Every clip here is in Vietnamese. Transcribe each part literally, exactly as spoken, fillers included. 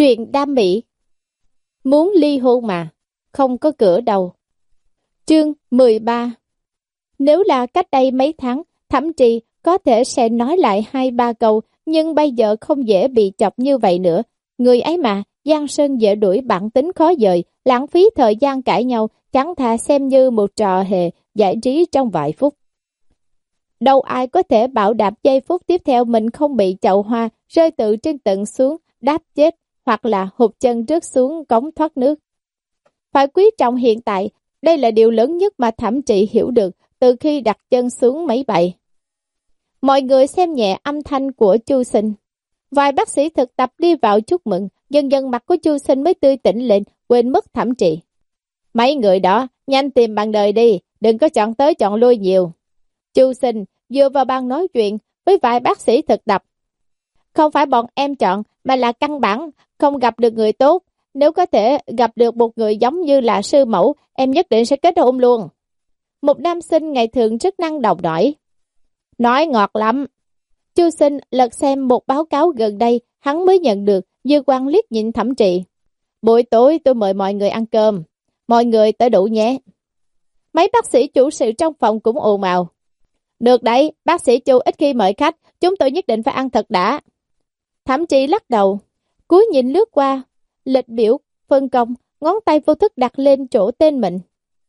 Truyện đam mỹ. Muốn ly hôn mà, không có cửa đâu. Chương mười ba. Nếu là cách đây mấy tháng, Thẩm Trì có thể sẽ nói lại hai ba câu, nhưng bây giờ không dễ bị chọc như vậy nữa. Người ấy mà, Giang Sơn dễ đuổi, bản tính khó dời, lãng phí thời gian cãi nhau, chẳng thà xem như một trò hề giải trí trong vài phút. Đâu ai có thể bảo đảm giây phút tiếp theo mình không bị chậu hoa rơi từ trên tận xuống, đáp chết, hoặc là hụt chân rớt xuống cống thoát nước. Phải quý trọng hiện tại, đây là điều lớn nhất mà Thẩm Trị hiểu được từ khi đặt chân xuống máy bay. Mọi người xem nhẹ âm thanh của Chu Sinh. Vài bác sĩ thực tập đi vào chúc mừng, dần dần mặt của Chu Sinh mới tươi tỉnh lên, quên mất Thẩm Trị. Mấy người đó, nhanh tìm bằng đời đi, đừng có chọn tới chọn lui nhiều. Chu Sinh vừa vào bàn nói chuyện với vài bác sĩ thực tập. Không phải bọn em chọn, mà là căn bản không gặp được người tốt. Nếu có thể gặp được một người giống như là sư mẫu, em nhất định sẽ kết hôn luôn. Một nam sinh ngày thường rất năng động nói. Nói ngọt lắm. Chu Sinh lật xem một báo cáo gần đây, hắn mới nhận được, dư quan liếc nhìn Thẩm Trị. Buổi tối tôi mời mọi người ăn cơm. Mọi người tới đủ nhé. Mấy bác sĩ chủ sự trong phòng cũng ồn ào. Được đấy, bác sĩ Chu ít khi mời khách, chúng tôi nhất định phải ăn thật đã. Thẩm Trị lắc đầu, cúi nhìn lướt qua, lịch biểu, phân công, ngón tay vô thức đặt lên chỗ tên mình.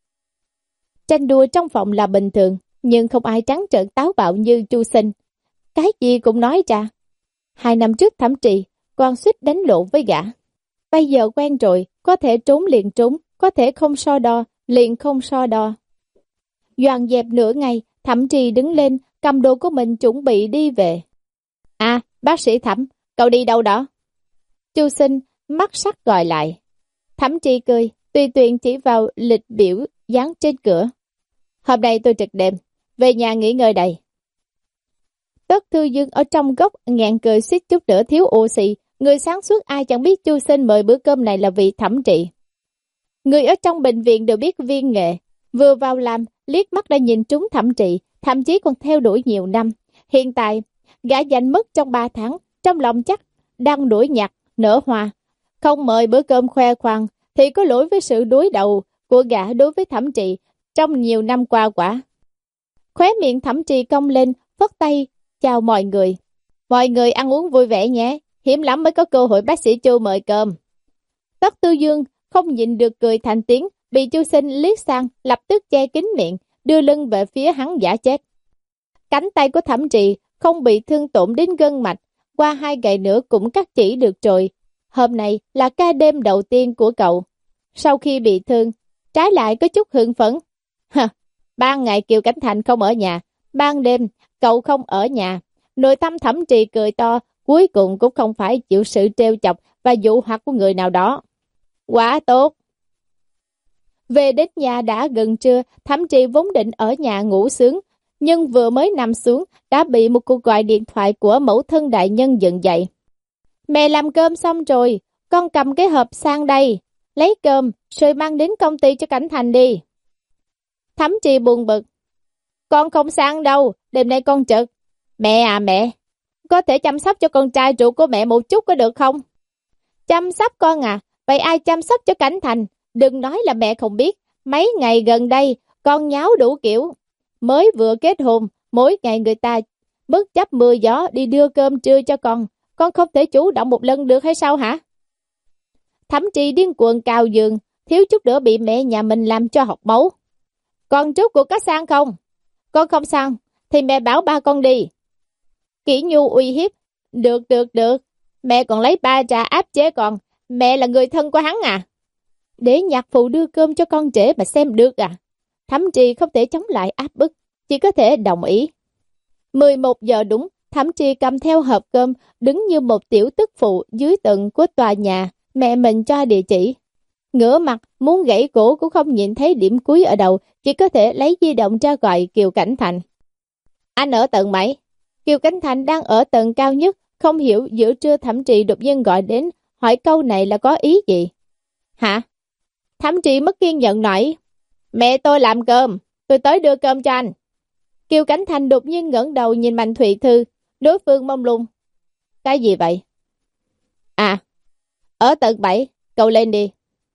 Tranh đua trong phòng là bình thường, nhưng không ai trắng trợn táo bạo như Chu Sinh. Cái gì cũng nói ra. Hai năm trước Thẩm Trị còn suýt đánh lộn với gã. Bây giờ quen rồi, có thể trốn liền trốn, có thể không so đo, liền không so đo. Dọn dẹp nửa ngày, Thẩm Trì đứng lên, cầm đồ của mình chuẩn bị đi về. À, bác sĩ Thẩm, cậu đi đâu đó? Chu Sinh mắt sắc gọi lại. Thẩm Trì cười, tùy tiện chỉ vào lịch biểu dán trên cửa. Hôm nay tôi trực đêm, về nhà nghỉ ngơi đây. Tất Thư Dương ở trong góc ngẹn cười suýt chút nữa thiếu oxy. Người sáng suốt ai chẳng biết Chu Sinh mời bữa cơm này là vì Thẩm Trị. Người ở trong bệnh viện đều biết viên nghệ, vừa vào làm, liếc mắt đã nhìn trúng Thẩm Trị, thậm chí còn theo đuổi nhiều năm. Hiện tại, gã giành mất trong ba tháng, trong lòng chắc đang đuổi nhặt, nở hoa. Không mời bữa cơm khoe khoang, thì có lỗi với sự đối đầu của gã đối với Thẩm Trị trong nhiều năm qua quả. Khóe miệng Thẩm Trị cong lên, phất tay, chào mọi người. Mọi người ăn uống vui vẻ nhé, hiếm lắm mới có cơ hội bác sĩ Chu mời cơm. Tất Tư Dương không nhịn được cười thành tiếng, bị Chu Sinh liếc sang, lập tức che kín miệng, đưa lưng về phía hắn giả chết. Cánh tay của Thẩm Trị không bị thương tổn đến gân mạch, qua hai ngày nữa cũng cắt chỉ được rồi. Hôm nay là ca đêm đầu tiên của cậu. Sau khi bị thương, trái lại có chút hưng phấn. Hả, ban ngày Kiều Cảnh Thành không ở nhà, ban đêm cậu không ở nhà. Nội tâm Thẩm Trì cười to, cuối cùng cũng không phải chịu sự trêu chọc và dụ hoặc của người nào đó. Quá tốt. Về đến nhà đã gần trưa, Thẩm Trì vốn định ở nhà ngủ sướng, nhưng vừa mới nằm xuống đã bị một cuộc gọi điện thoại của mẫu thân đại nhân dựng dậy. Mẹ làm cơm xong rồi, con cầm cái hộp sang đây, lấy cơm rồi mang đến công ty cho Cảnh Thành đi. Thẩm Trì buồn bực. Con không sang đâu, đêm nay con trực. Mẹ à mẹ, có thể chăm sóc cho con trai ruột của mẹ một chút có được không? Chăm sóc con à, vậy ai chăm sóc cho Cảnh Thành? Đừng nói là mẹ không biết, mấy ngày gần đây con nháo đủ kiểu. Mới vừa kết hôn, mỗi ngày người ta bất chấp mưa gió đi đưa cơm trưa cho con. Con không thể chủ động một lần được hay sao hả? Thẩm Trì điên cuồng cào giường, thiếu chút nữa bị mẹ nhà mình làm cho học máu. Con trước cuộc có sang không? Con không sang, thì mẹ bảo ba con đi. Kỷ Nhu uy hiếp. Được, được, được. Mẹ còn lấy ba trà áp chế con. Mẹ là người thân của hắn à? Để nhạc phụ đưa cơm cho con trễ mà xem được à? Thẩm Trì không thể chống lại áp bức, chỉ có thể đồng ý. mười một giờ đúng, Thẩm Trì cầm theo hộp cơm, đứng như một tiểu tức phụ dưới tầng của tòa nhà, mẹ mình cho địa chỉ. Ngửa mặt, muốn gãy cổ cũng không nhìn thấy điểm cuối ở đầu, chỉ có thể lấy di động ra gọi Kiều Cảnh Thành. Anh ở tầng mấy? Kiều Cảnh Thành đang ở tầng cao nhất, không hiểu giữa trưa Thẩm Trì đột nhiên gọi đến, hỏi câu này là có ý gì? Hả? Thẩm Trì mất kiên nhẫn nói, mẹ tôi làm cơm, tôi tới đưa cơm cho anh. Kiều Cảnh Thành đột nhiên ngẩng đầu nhìn Mạnh Thụy Thư, đối phương mông lung. Cái gì vậy? À, Ở tầng bảy, cậu lên đi.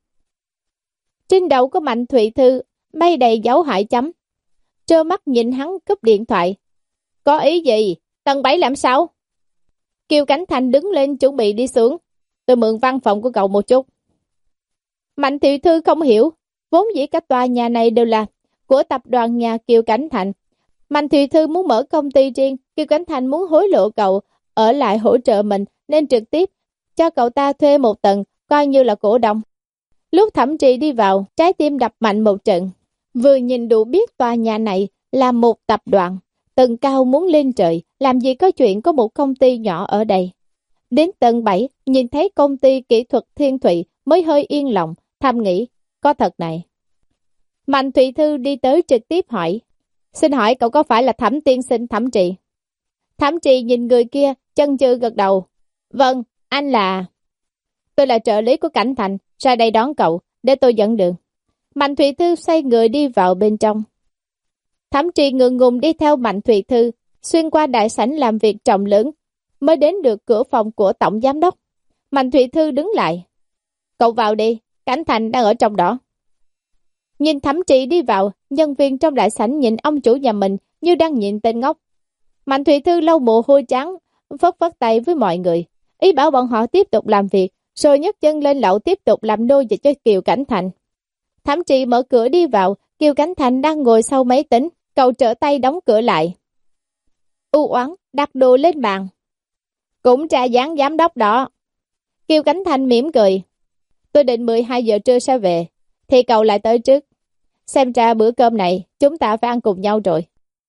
Trên đầu có Mạnh Thụy Thư, mây đầy dấu hỏi chấm. Trơ mắt nhìn hắn cúp điện thoại. Có ý gì? Tầng bảy làm sao? Kiều Cảnh Thành đứng lên chuẩn bị đi xuống. Tôi mượn văn phòng của cậu một chút. Mạnh Thụy Thư không hiểu. Vốn dĩ các tòa nhà này đều là của tập đoàn nhà Kiều Cảnh Thành. Mạnh Thụy Thư muốn mở công ty riêng. Kiều Cảnh Thành muốn hối lộ cậu ở lại hỗ trợ mình, nên trực tiếp cho cậu ta thuê một tầng, coi như là cổ đông. Lúc Thẩm Trì đi vào, trái tim đập mạnh một trận. Vừa nhìn đủ biết tòa nhà này là một tập đoàn, tầng cao muốn lên trời, làm gì có chuyện có một công ty nhỏ ở đây. Đến tầng bảy, nhìn thấy công ty kỹ thuật Thiên Thụy mới hơi yên lòng, thầm nghĩ, có thật này. Mạnh Thụy Thư đi tới trực tiếp hỏi, xin hỏi cậu có phải là Thẩm tiên sinh Thẩm Trì? Thẩm Trì nhìn người kia, chân chừ gật đầu. Vâng, anh là... Tôi là trợ lý của Cảnh Thành, ra đây đón cậu, để tôi dẫn đường. Mạnh Thụy Thư xoay người đi vào bên trong. Thẩm Trì ngượng ngùng đi theo Mạnh Thụy Thư, xuyên qua đại sảnh làm việc trọng lớn, mới đến được cửa phòng của tổng giám đốc. Mạnh Thụy Thư đứng lại. Cậu vào đi, Cảnh Thành đang ở trong đó. Nhìn Thẩm Trì đi vào, nhân viên trong đại sảnh nhìn ông chủ nhà mình như đang nhìn tên ngốc. Mạnh Thụy Thư lau mồ hôi trắng, phất phất tay với mọi người, ý bảo bọn họ tiếp tục làm việc, rồi nhấc chân lên lậu tiếp tục làm nô dịch cho Kiều Cảnh Thành. Thẩm Trì mở cửa đi vào, Kiều Cảnh Thành đang ngồi sau máy tính, cậu trở tay đóng cửa lại. U oán đặt đồ lên bàn. Cũng trà dáng giám đốc đó. Kiều Cảnh Thành mỉm cười. Tôi định mười hai giờ trưa sẽ về, thì cậu lại tới trước. Xem ra bữa cơm này chúng ta phải ăn cùng nhau rồi.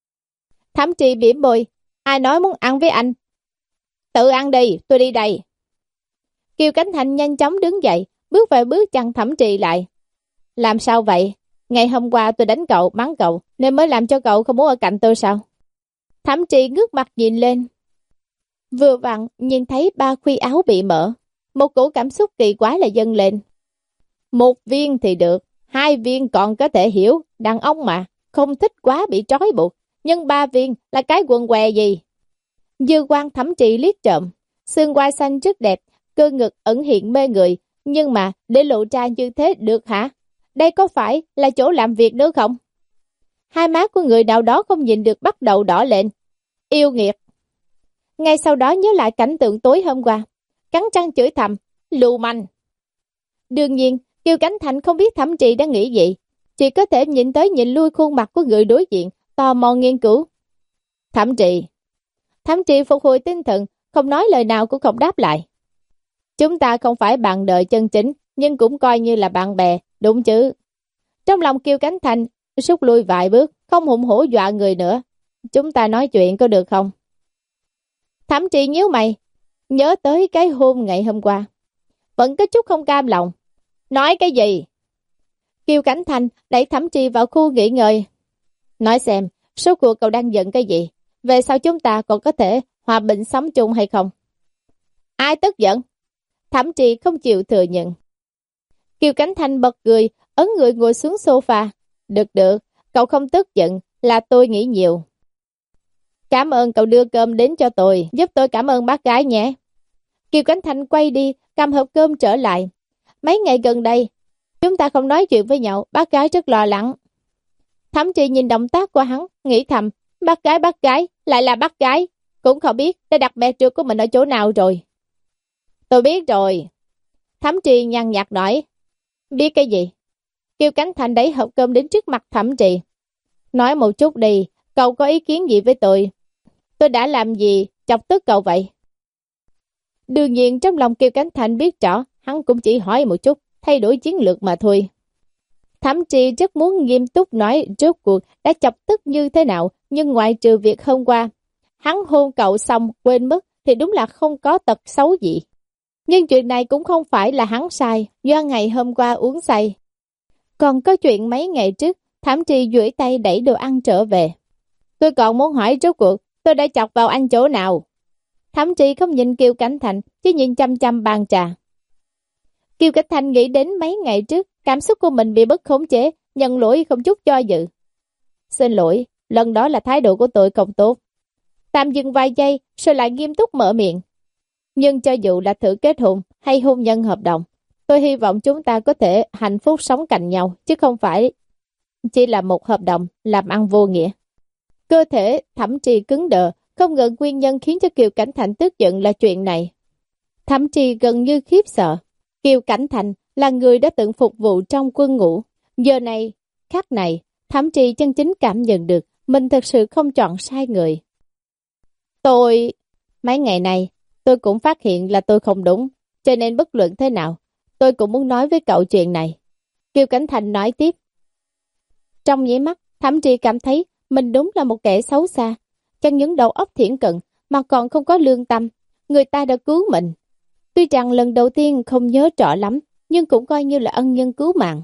Thẩm Trì bỉm môi. Ai nói muốn ăn với anh? Tự ăn đi, tôi đi đây. Kiều Cảnh Thành nhanh chóng đứng dậy, bước về bước chặn Thẩm Trì lại. Làm sao vậy? Ngày hôm qua tôi đánh cậu, mắng cậu, nên mới làm cho cậu không muốn ở cạnh tôi sao? Thẩm Trì ngước mặt nhìn lên. Vừa vặn nhìn thấy ba khuy áo bị mở. Một cổ cảm xúc kỳ quái là dâng lên. Một viên thì được, hai viên còn có thể hiểu, đàn ông mà, không thích quá bị trói buộc. Nhưng ba viên là cái quần què gì? Dư quan Thẩm Trì liếc trộm, xương quai xanh rất đẹp, cơ ngực ẩn hiện mê người, nhưng mà để lộ ra như thế được hả? Đây có phải là chỗ làm việc nữa không? Hai má của người nào đó không nhìn được bắt đầu đỏ lên. Yêu nghiệt. Ngay sau đó nhớ lại cảnh tượng tối hôm qua, cắn răng chửi thầm, lưu manh. Đương nhiên, Kiều Cảnh Thành không biết Thẩm Trì đang nghĩ gì, chỉ có thể nhìn tới nhìn lui khuôn mặt của người đối diện, tò mò nghiên cứu. Thẩm Trì. Thẩm Trì phục hồi tinh thần, không nói lời nào cũng không đáp lại. Chúng ta không phải bạn đời chân chính, nhưng cũng coi như là bạn bè, đúng chứ? Trong lòng Kiều Cảnh Thành rút lui vài bước, không hùng hổ dọa người nữa. Chúng ta nói chuyện có được không? Thẩm Trì nhíu mày, nhớ tới cái hôm ngày hôm qua, vẫn có chút không cam lòng. Nói cái gì? Kiều Cảnh Thành đẩy Thẩm Trì vào khu nghỉ ngơi. Nói xem, số cuộc cậu đang giận cái gì? Về sau chúng ta còn có thể hòa bình sống chung hay không? Ai tức giận? Thẩm Trì không chịu thừa nhận. Kiều Cảnh Thành bật cười, ấn người ngồi xuống sofa. Được được, cậu không tức giận là tôi nghĩ nhiều. Cảm ơn cậu đưa cơm đến cho tôi, giúp tôi cảm ơn bác gái nhé. Kiều Cảnh Thành quay đi, cầm hộp cơm trở lại. Mấy ngày gần đây, chúng ta không nói chuyện với nhau, bác gái rất lo lắng. Thẩm Trì nhìn động tác của hắn, nghĩ thầm, bác gái bác gái, lại là bác gái, cũng không biết đã đặt mẹ trượt của mình ở chỗ nào rồi. Tôi biết rồi. Thẩm Trì nhăn nhạt nói. Biết cái gì? Kiều Cảnh Thành đẩy hộp cơm đến trước mặt Thẩm Trì. Nói một chút đi, cậu có ý kiến gì với tôi? Tôi đã làm gì chọc tức cậu vậy? Đương nhiên trong lòng Kiều Cảnh Thành biết rõ, hắn cũng chỉ hỏi một chút, thay đổi chiến lược mà thôi. Thẩm Trì rất muốn nghiêm túc nói rốt cuộc đã chọc tức như thế nào, nhưng ngoại trừ việc hôm qua, hắn hôn cậu xong quên mất thì đúng là không có tật xấu gì. Nhưng chuyện này cũng không phải là hắn sai, do ngày hôm qua uống say. Còn có chuyện mấy ngày trước, Thẩm Trì duỗi tay đẩy đồ ăn trở về. Tôi còn muốn hỏi rốt cuộc, tôi đã chọc vào anh chỗ nào? Thẩm Trì không nhìn Kiều Cảnh Thành, chỉ nhìn chăm chăm bàn trà. Kiều Cảnh Thành nghĩ đến mấy ngày trước, cảm xúc của mình bị bất khống chế, nhận lỗi không chút do dự. Xin lỗi, lần đó là thái độ của tôi không tốt. Tạm dừng vài giây, rồi lại nghiêm túc mở miệng. Nhưng cho dù là thử kết hôn hay hôn nhân hợp đồng, tôi hy vọng chúng ta có thể hạnh phúc sống cạnh nhau, chứ không phải chỉ là một hợp đồng làm ăn vô nghĩa. Cơ thể Thẩm Trì cứng đờ, không ngờ nguyên nhân khiến cho Kiều Cảnh Thành tức giận là chuyện này. Thẩm Trì gần như khiếp sợ. Kiều Cảnh Thành là người đã từng phục vụ trong quân ngũ. Giờ này, khắc này, Thẩm Trì chân chính cảm nhận được mình thật sự không chọn sai người. Tôi... Mấy ngày này, tôi cũng phát hiện là tôi không đúng, cho nên bất luận thế nào, tôi cũng muốn nói với cậu chuyện này. Kiều Cảnh Thành nói tiếp. Trong nháy mắt, Thẩm Trì cảm thấy mình đúng là một kẻ xấu xa. Chẳng những đầu óc thiển cận, mà còn không có lương tâm. Người ta đã cứu mình. Tuy rằng lần đầu tiên không nhớ rõ lắm, nhưng cũng coi như là ân nhân cứu mạng.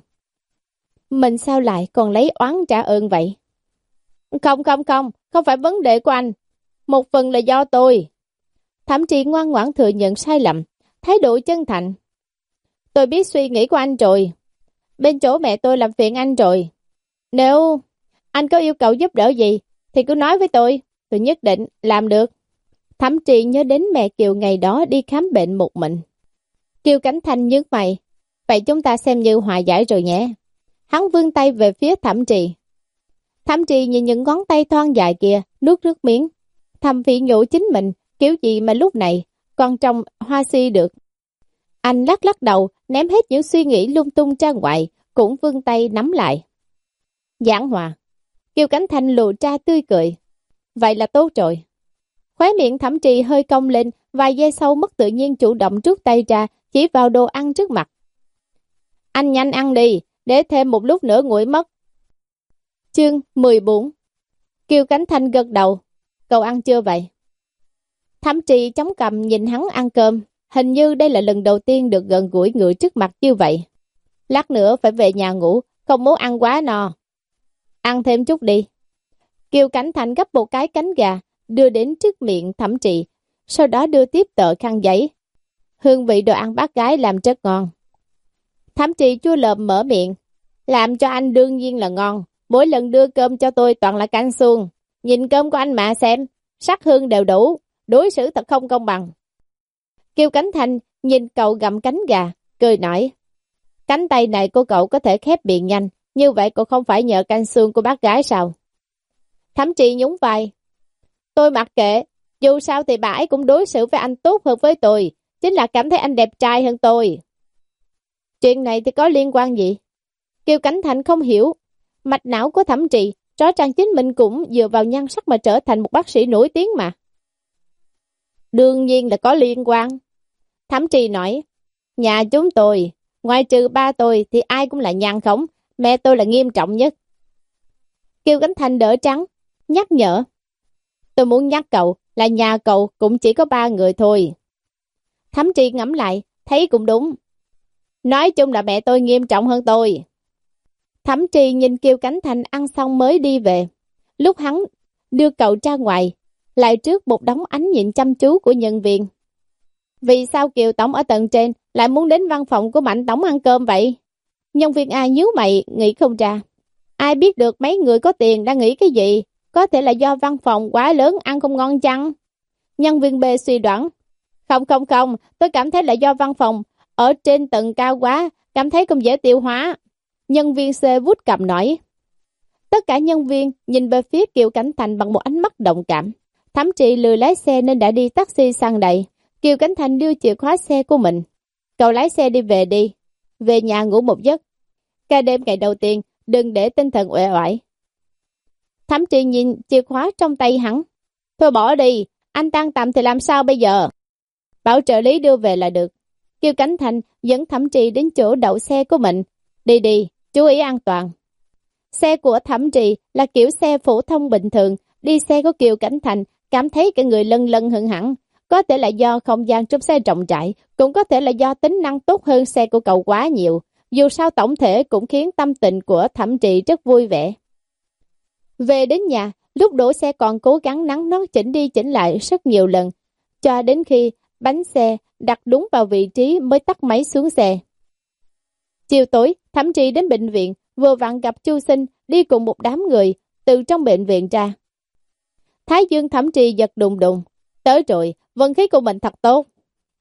Mình sao lại còn lấy oán trả ơn vậy? Không không không, không phải vấn đề của anh. Một phần là do tôi. Thẩm Trì ngoan ngoãn thừa nhận sai lầm, thái độ chân thành. Tôi biết suy nghĩ của anh rồi. Bên chỗ mẹ tôi làm phiền anh rồi. Nếu anh có yêu cầu giúp đỡ gì, thì cứ nói với tôi, tôi nhất định làm được. Thẩm Trì nhớ đến mẹ Kiều ngày đó đi khám bệnh một mình. Kiều Cảnh Thành nhướng mày, vậy chúng ta xem như hòa giải rồi nhé. Hắn vươn tay về phía Thẩm Trì. Thẩm Trì nhìn những ngón tay thon dài kia, nuốt nước miếng. Thầm phỉ nhổ chính mình, kiểu gì mà lúc này còn trong hoa si được. Anh lắc lắc đầu, ném hết những suy nghĩ lung tung ra ngoài, cũng vươn tay nắm lại. Giảng hòa. Kiều Cảnh Thành lộ ra tươi cười. Vậy là tốt rồi. Khóe miệng Thẩm Trì hơi cong lên, vài giây sau mất tự nhiên chủ động rút tay ra, chỉ vào đồ ăn trước mặt. Anh nhanh ăn đi, để thêm một lúc nữa nguội mất. Chương mười bốn. Kiều Cảnh Thành gật đầu. Cậu ăn chưa vậy? Thẩm Trì chống cằm nhìn hắn ăn cơm. Hình như đây là lần đầu tiên được gần gũi người trước mặt như vậy. Lát nữa phải về nhà ngủ, không muốn ăn quá no. Ăn thêm chút đi. Kiều Cảnh Thành gấp một cái cánh gà, đưa đến trước miệng Thẩm Trì, sau đó đưa tiếp tờ khăn giấy. Hương vị đồ ăn bác gái làm rất ngon. Thẩm Trì chua lợm mở miệng. Làm cho anh đương nhiên là ngon. Mỗi lần đưa cơm cho tôi toàn là canh xuông. Nhìn cơm của anh mà xem, sắc hương đều đủ, đối xử thật không công bằng. Kiều Cảnh Thành nhìn cậu gặm cánh gà, cười nói. Cánh tay này của cậu có thể khép miệng nhanh, như vậy cậu không phải nhờ canh xương của bác gái sao? Thẩm Trì nhún vai. Tôi mặc kệ, dù sao thì bà ấy cũng đối xử với anh tốt hơn với tôi, chính là cảm thấy anh đẹp trai hơn tôi. Chuyện này thì có liên quan gì? Kiều Cảnh Thành không hiểu. Mạch não của Thẩm Trì, rõ ràng chính mình cũng dựa vào nhan sắc mà trở thành một bác sĩ nổi tiếng mà. Đương nhiên là có liên quan. Thẩm Trì nói, nhà chúng tôi, ngoài trừ ba tôi thì ai cũng là nhan khống, mẹ tôi là nghiêm trọng nhất. Kiều Cảnh Thành đỡ trắng, nhắc nhở. Tôi muốn nhắc cậu là nhà cậu cũng chỉ có ba người thôi. Thẩm Trì ngẫm lại, thấy cũng đúng. Nói chung là mẹ tôi nghiêm trọng hơn tôi. Thẩm Trì nhìn Kiều Cảnh Thành ăn xong mới đi về. Lúc hắn đưa cậu ra ngoài, lại trước một đống ánh nhìn chăm chú của nhân viên. Vì sao Kiều Tổng ở tầng trên lại muốn đến văn phòng của Mạnh Tổng ăn cơm vậy? Nhân viên A nhíu mày, nghĩ không ra. Ai biết được mấy người có tiền đang nghĩ cái gì? Có thể là do văn phòng quá lớn ăn không ngon chăng? Nhân viên B suy đoán. Không không không, tôi cảm thấy là do văn phòng ở trên tầng cao quá, cảm thấy không dễ tiêu hóa. Nhân viên C vút cầm nói. Tất cả nhân viên nhìn về phía Kiều Cảnh Thành bằng một ánh mắt đồng cảm. Thẩm Trì lười lái xe nên đã đi taxi sang đây. Kiều Cảnh Thành đưa chìa khóa xe của mình. Cậu lái xe đi về đi. Về nhà ngủ một giấc. Ca đêm ngày đầu tiên, đừng để tinh thần uể oải. Thẩm Trì nhìn chìa khóa trong tay hắn. Thôi bỏ đi, anh tan tầm thì làm sao bây giờ? Bảo trợ lý đưa về là được. Kiều Cảnh Thành dẫn Thẩm Trì đến chỗ đậu xe của mình. Đi đi, chú ý an toàn. Xe của Thẩm Trì là kiểu xe phổ thông bình thường. Đi xe của Kiều Cảnh Thành cảm thấy cả người lân lân hững hẳn. Có thể là do không gian trong xe rộng rãi, cũng có thể là do tính năng tốt hơn xe của cậu quá nhiều. Dù sao tổng thể cũng khiến tâm tình của Thẩm Trì rất vui vẻ. Về đến nhà, lúc đổ xe còn cố gắng nắn nót chỉnh đi chỉnh lại rất nhiều lần, cho đến khi bánh xe đặt đúng vào vị trí mới tắt máy xuống xe. Chiều tối, Thẩm Trì đến bệnh viện, vừa vặn gặp Chu Sinh đi cùng một đám người từ trong bệnh viện ra. Thái dương Thẩm Trì giật đùng đùng. Tới rồi, vận khí của mình thật tốt.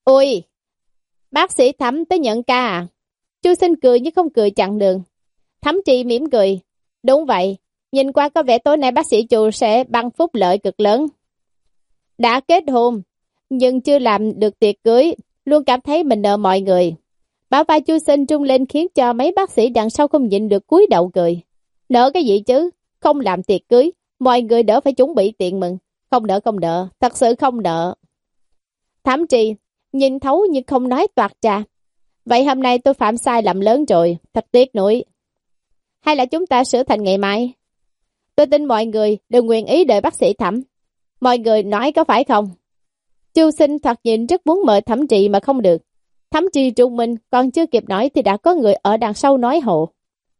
Ôi, bác sĩ Thẩm tới nhận ca à? Chu Sinh cười nhưng không cười chặn đường. Thẩm Trì mỉm cười. Đúng vậy, nhìn qua có vẻ tối nay bác sĩ Chu sẽ ban phúc lợi cực lớn. Đã kết hôn, nhưng chưa làm được tiệc cưới, luôn cảm thấy mình nợ mọi người. Bả vai Chu Sinh trung lên khiến cho mấy bác sĩ đằng sau không nhịn được cúi đầu cười. Nợ cái gì chứ? Không làm tiệc cưới, mọi người đỡ phải chuẩn bị tiệc mừng. Không nợ không nợ, thật sự không nợ. Thẩm Trì nhìn thấu nhưng không nói toạc ra. Vậy hôm nay tôi phạm sai lầm lớn rồi, thật tiếc nuối. Hay là chúng ta sửa thành ngày mai? Tôi tin mọi người đều nguyện ý đợi bác sĩ Thẩm. Mọi người nói có phải không? Chu Sinh thoạt nhìn rất muốn mời Thẩm Trì mà không được. Thẩm Trì trung minh còn chưa kịp nói thì đã có người ở đằng sau nói hộ.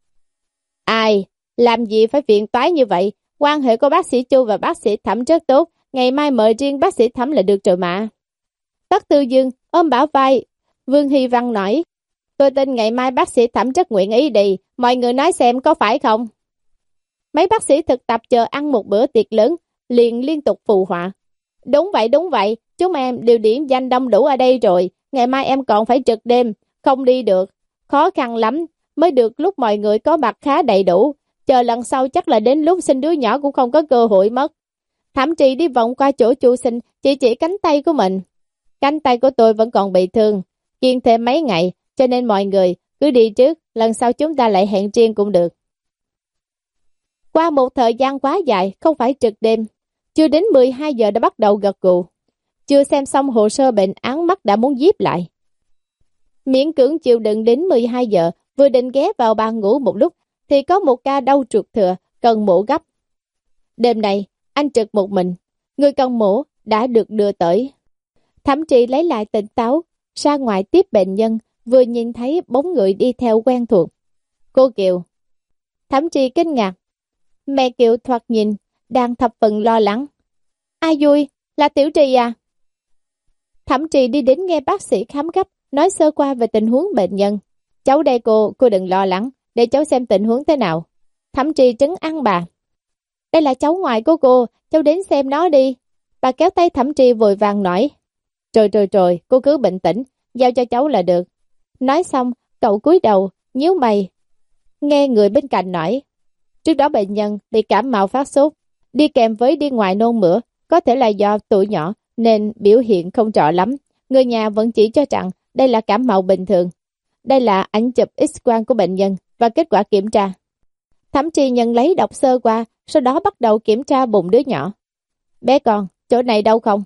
Ai? Làm gì phải phiền toái như vậy? Quan hệ của bác sĩ Chu và bác sĩ Thẩm rất tốt. Ngày mai mời riêng bác sĩ Thẩm là được rồi mà. Tất Tư Dương ôm bả vai. Vương Hy Văn nói. Tôi tin ngày mai bác sĩ Thẩm rất nguyện ý đi. Mọi người nói xem có phải không? Mấy bác sĩ thực tập chờ ăn một bữa tiệc lớn, liền liên tục phù họa. Đúng vậy, đúng vậy, chúng em đều điểm danh đông đủ ở đây rồi. Ngày mai em còn phải trực đêm, không đi được. Khó khăn lắm, mới được lúc mọi người có mặt khá đầy đủ. Chờ lần sau chắc là đến lúc sinh đứa nhỏ cũng không có cơ hội mất. Thẩm Trì đi vòng qua chỗ Chu Sinh, chỉ chỉ cánh tay của mình. Cánh tay của tôi vẫn còn bị thương, kiêng thêm mấy ngày, cho nên mọi người cứ đi trước, lần sau chúng ta lại hẹn riêng cũng được. Qua một thời gian quá dài, không phải trực đêm, chưa đến mười hai giờ đã bắt đầu gật gù. Chưa xem xong hồ sơ bệnh án mắt đã muốn díp lại. Miễn cưỡng chịu đựng đến mười hai giờ, vừa định ghé vào bàn ngủ một lúc, thì có một ca đau ruột thừa, cần mổ gấp. Đêm này, anh trực một mình, người cần mổ đã được đưa tới. Thẩm Trì lấy lại tỉnh táo, ra ngoài tiếp bệnh nhân, vừa nhìn thấy bóng người đi theo quen thuộc. Cô Kiều. Thẩm Trì kinh ngạc. Mẹ Kiều thoạt nhìn, đang thập phần lo lắng. Ai vui, là Tiểu Trì à? Thẩm Trì đi đến nghe bác sĩ khám gấp, nói sơ qua về tình huống bệnh nhân. Cháu đây cô, cô đừng lo lắng, để cháu xem tình huống thế nào. Thẩm Trì trấn an bà. Đây là cháu ngoại của cô, cháu đến xem nó đi. Bà kéo tay Thẩm Trì vội vàng nói. Rồi rồi rồi, cô cứ bình tĩnh, giao cho cháu là được. Nói xong, cậu cúi đầu, nhíu mày. Nghe người bên cạnh nói. Trước đó bệnh nhân bị cảm mạo phát sốt, đi kèm với đi ngoài nôn mửa, có thể là do tuổi nhỏ nên biểu hiện không rõ lắm. Người nhà vẫn chỉ cho rằng đây là cảm mạo bình thường. Đây là ảnh chụp X-quang của bệnh nhân và kết quả kiểm tra. Thẩm Trì nhận lấy đọc sơ qua, sau đó bắt đầu kiểm tra bụng đứa nhỏ. Bé con, chỗ này đau không?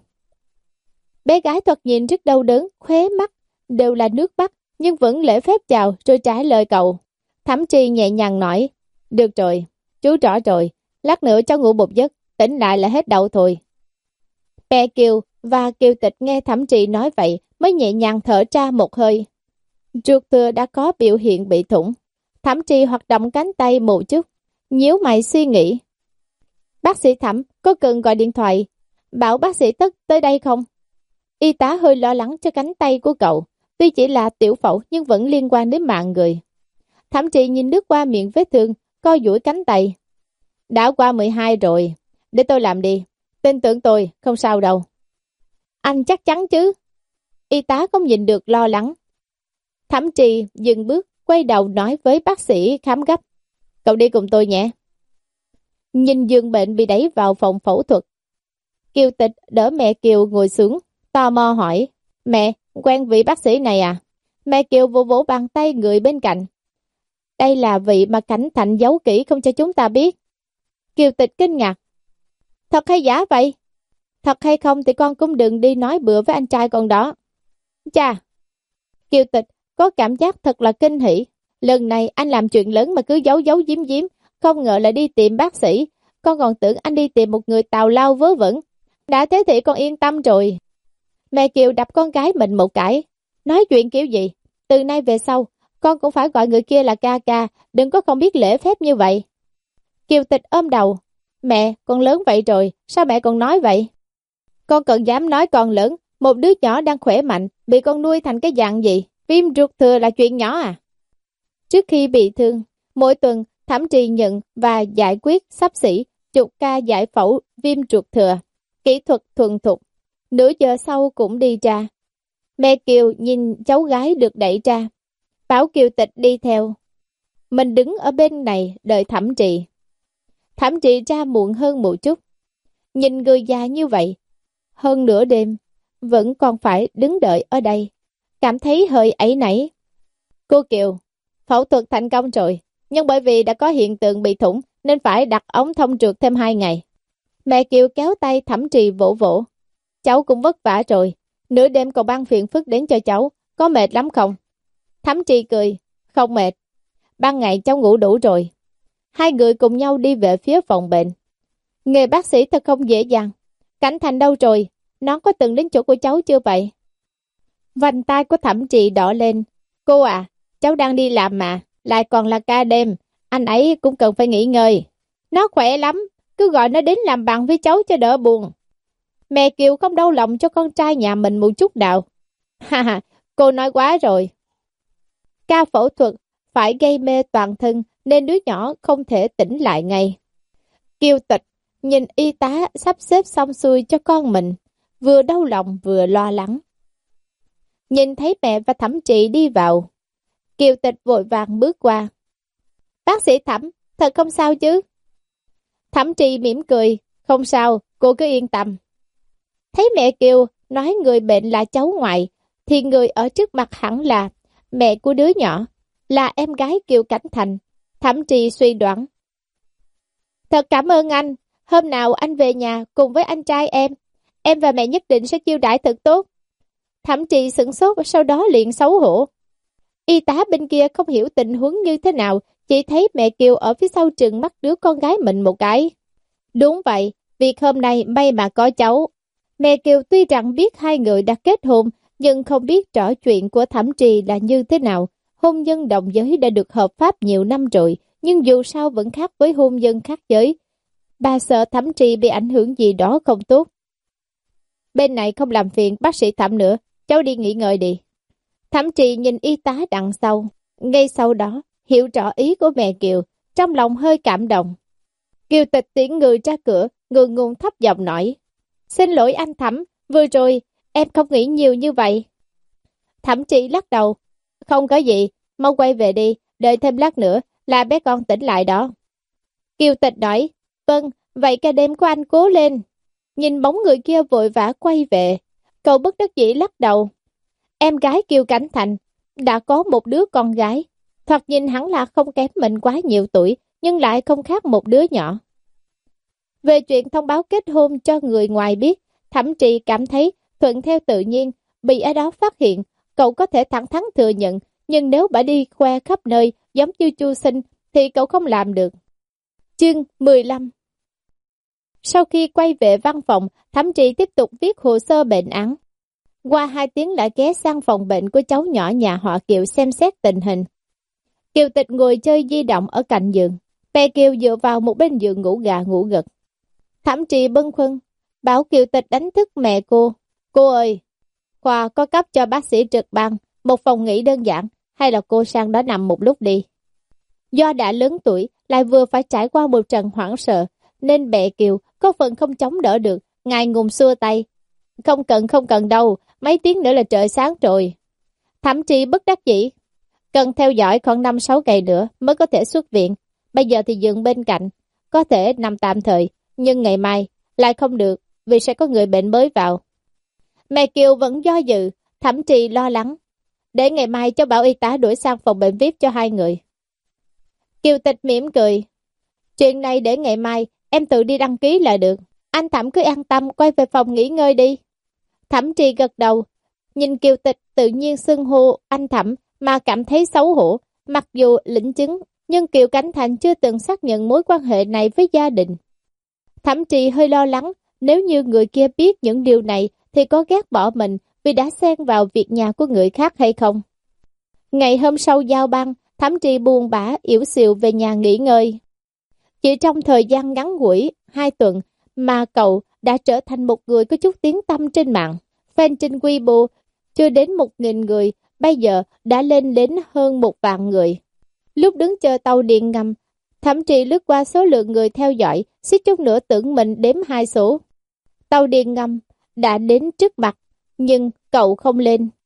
Bé gái thoạt nhìn rất đau đớn, khóe mắt đều là nước mắt, nhưng vẫn lễ phép chào rồi trả lời cậu. Thẩm Trì nhẹ nhàng nói, được rồi, chú rõ rồi, lát nữa cháu ngủ một giấc, tỉnh lại là hết đau thôi. Mẹ Kiều và Kiều Tịch nghe Thẩm Trì nói vậy mới nhẹ nhàng thở ra một hơi. Ruột thừa đã có biểu hiện bị thủng. Thẩm Trì hoạt động cánh tay một chút, nhíu mày suy nghĩ. Bác sĩ Thẩm có cần gọi điện thoại, bảo bác sĩ Tất tới đây không? Y tá hơi lo lắng cho cánh tay của cậu, tuy chỉ là tiểu phẫu nhưng vẫn liên quan đến mạng người. Thẩm Trì nhìn lướt qua miệng vết thương, co duỗi cánh tay. Đã qua mười hai rồi, để tôi làm đi, tin tưởng tôi, không sao đâu. Anh chắc chắn chứ? Y tá không nhìn được lo lắng. Thẩm Trì dừng bước, quay đầu nói với bác sĩ khám gấp. Cậu đi cùng tôi nhé. Nhìn giường bệnh bị đẩy vào phòng phẫu thuật. Kiều Tịch đỡ mẹ Kiều ngồi xuống, tò mò hỏi. Mẹ, quen vị bác sĩ này à? Mẹ Kiều vỗ vỗ bàn tay người bên cạnh. Đây là vị mà Cảnh Thạnh giấu kỹ không cho chúng ta biết. Kiều Tịch kinh ngạc. Thật hay giả vậy? Thật hay không thì con cũng đừng đi nói bừa với anh trai con đó. Chà! Kiều Tịch có cảm giác thật là kinh hỉ. Lần này anh làm chuyện lớn mà cứ giấu giấu giếm giếm, không ngờ lại đi tìm bác sĩ. Con còn tưởng anh đi tìm một người tào lao vớ vẩn. Đã thế thì con yên tâm rồi. Mẹ Kiều đập con gái mình một cái. Nói chuyện kiểu gì? Từ nay về sau, con cũng phải gọi người kia là ca ca, đừng có không biết lễ phép như vậy. Kiều Tịch ôm đầu. Mẹ, con lớn vậy rồi, sao mẹ còn nói vậy? Con cần dám nói con lớn, một đứa nhỏ đang khỏe mạnh, bị con nuôi thành cái dạng gì? Viêm ruột thừa là chuyện nhỏ à? Trước khi bị thương, mỗi tuần Thẩm Trì nhận và giải quyết xấp xỉ chục ca giải phẫu viêm ruột thừa. Kỹ thuật thuần thục, nửa giờ sau cũng đi ra. Mẹ Kiều nhìn cháu gái được đẩy ra, bảo Kiều Tịch đi theo. Mình đứng ở bên này đợi Thẩm Trì. Thẩm Trì ra muộn hơn một chút. Nhìn người già như vậy, hơn nửa đêm, vẫn còn phải đứng đợi ở đây. Cảm thấy hơi áy náy. Cô Kiều, phẫu thuật thành công rồi, nhưng bởi vì đã có hiện tượng bị thủng nên phải đặt ống thông trượt thêm hai ngày. Mẹ Kiều kéo tay Thẩm Trì vỗ vỗ. Cháu cũng vất vả rồi, nửa đêm còn ban phiền phức đến cho cháu, có mệt lắm không? Thẩm Trì cười, không mệt, ban ngày cháu ngủ đủ rồi. Hai người cùng nhau đi về phía phòng bệnh. Nghề bác sĩ thật không dễ dàng. Cảnh Thành đâu rồi? Nó có từng đến chỗ của cháu chưa vậy? Vành tay của Thẩm Trì đỏ lên. Cô à, cháu đang đi làm mà, lại còn là ca đêm, anh ấy cũng cần phải nghỉ ngơi. Nó khỏe lắm, cứ gọi nó đến làm bạn với cháu cho đỡ buồn. Mẹ Kiều không đau lòng cho con trai nhà mình một chút nào. Ha ha, cô nói quá rồi. Ca phẫu thuật phải gây mê toàn thân nên đứa nhỏ không thể tỉnh lại ngay. Kiều Tịch nhìn y tá sắp xếp xong xuôi cho con mình, vừa đau lòng vừa lo lắng. Nhìn thấy mẹ và Thẩm Trì đi vào, Kiều Tịch vội vàng bước qua. Bác sĩ Thẩm, thật không sao chứ? Thẩm Trì mỉm cười, không sao, cô cứ yên tâm. Thấy mẹ Kiều nói người bệnh là cháu ngoại, thì người ở trước mặt hẳn là mẹ của đứa nhỏ, là em gái Kiều Cảnh Thành. Thẩm Trì suy đoán. Thật cảm ơn anh, hôm nào anh về nhà cùng với anh trai em, em và mẹ nhất định sẽ chiêu đãi thật tốt. Thẩm Trì sửng sốt, sau đó liền xấu hổ. Y tá bên kia không hiểu tình huống như thế nào, chỉ thấy mẹ Kiều ở phía sau trừng mắt đứa con gái mình một cái. Đúng vậy, việc hôm nay may mà có cháu. Mẹ Kiều tuy rằng biết hai người đã kết hôn, nhưng không biết rõ chuyện của Thẩm Trì là như thế nào. Hôn nhân đồng giới đã được hợp pháp nhiều năm rồi, nhưng dù sao vẫn khác với hôn nhân khác giới. Bà sợ Thẩm Trì bị ảnh hưởng gì đó không tốt. Bên này không làm phiền bác sĩ Thẩm nữa, cháu đi nghỉ ngơi đi. Thẩm Trì nhìn y tá đằng sau, ngay sau đó hiểu rõ ý của mẹ Kiều, trong lòng hơi cảm động. Kiều Tịch tiễn người ra cửa, ngượng ngùng thấp giọng nói. Xin lỗi anh Thẩm, vừa rồi em không nghĩ nhiều như vậy. Thẩm Trì lắc đầu. Không có gì, mau quay về đi, đợi thêm lát nữa là bé con tỉnh lại đó. Kiều Tịch nói. Vâng, vậy ca đêm của anh cố lên. Nhìn bóng người kia vội vã quay về, cậu bất đắc dĩ lắc đầu. Em gái Kiều Cảnh Thành đã có một đứa con gái, thoạt nhìn hẳn là không kém mình quá nhiều tuổi, nhưng lại không khác một đứa nhỏ. Về chuyện thông báo kết hôn cho người ngoài biết, Thẩm Trì cảm thấy thuận theo tự nhiên, bị ai đó phát hiện, cậu có thể thẳng thắn thừa nhận, nhưng nếu bà đi khoe khắp nơi giống như Chu Sinh thì cậu không làm được. Chương mười lăm. Sau khi quay về văn phòng, Thẩm Trì tiếp tục viết hồ sơ bệnh án. Qua hai tiếng lại ghé sang phòng bệnh của cháu nhỏ nhà họ Kiều xem xét tình hình. Kiều Tịch ngồi chơi di động ở cạnh giường. Mẹ Kiều dựa vào một bên giường ngủ gà ngủ gật. Thẩm Trì bâng khuâng, bảo Kiều Tịch đánh thức mẹ cô. Cô ơi, khoa có cấp cho bác sĩ trực ban một phòng nghỉ đơn giản, hay là cô sang đó nằm một lúc đi. Do đã lớn tuổi, lại vừa phải trải qua một trận hoảng sợ, nên mẹ Kiều có phần không chống đỡ được, ngài ngùng xua tay. Không cần không cần đâu, mấy tiếng nữa là trời sáng rồi. Thẩm Trì bất đắc dĩ. Cần theo dõi khoảng năm sáu ngày nữa mới có thể xuất viện. Bây giờ thì giường bên cạnh, có thể nằm tạm thời, nhưng ngày mai lại không được, vì sẽ có người bệnh mới vào. Mẹ Kiều vẫn do dự, Thẩm Trì lo lắng. Để ngày mai cho bảo y tá đuổi sang phòng bệnh vi ai pi cho hai người. Kiều Tịch mỉm cười. Chuyện này để ngày mai, em tự đi đăng ký là được. Anh Thẩm cứ an tâm quay về phòng nghỉ ngơi đi. Thẩm Trì gật đầu, nhìn Kiều Tịch tự nhiên xưng hô anh Thẩm mà cảm thấy xấu hổ. Mặc dù lĩnh chứng, nhưng Kiều Cảnh Thành chưa từng xác nhận mối quan hệ này với gia đình. Thẩm Trì hơi lo lắng, nếu như người kia biết những điều này thì có ghét bỏ mình vì đã xen vào việc nhà của người khác hay không. Ngày hôm sau giao ban, Thẩm Trì buồn bã yểu xìu về nhà nghỉ ngơi. Chỉ trong thời gian ngắn ngủi hai tuần mà cậu đã trở thành một người có chút tiếng tăm trên mạng. Fan trên Weibo chưa đến một nghìn người, bây giờ đã lên đến hơn một vạn người. Lúc đứng chờ tàu điện ngầm, Thẩm Trì lướt qua số lượng người theo dõi, suýt chút nữa tưởng mình đếm hai số. Tàu điện ngầm đã đến trước mặt, nhưng cậu không lên.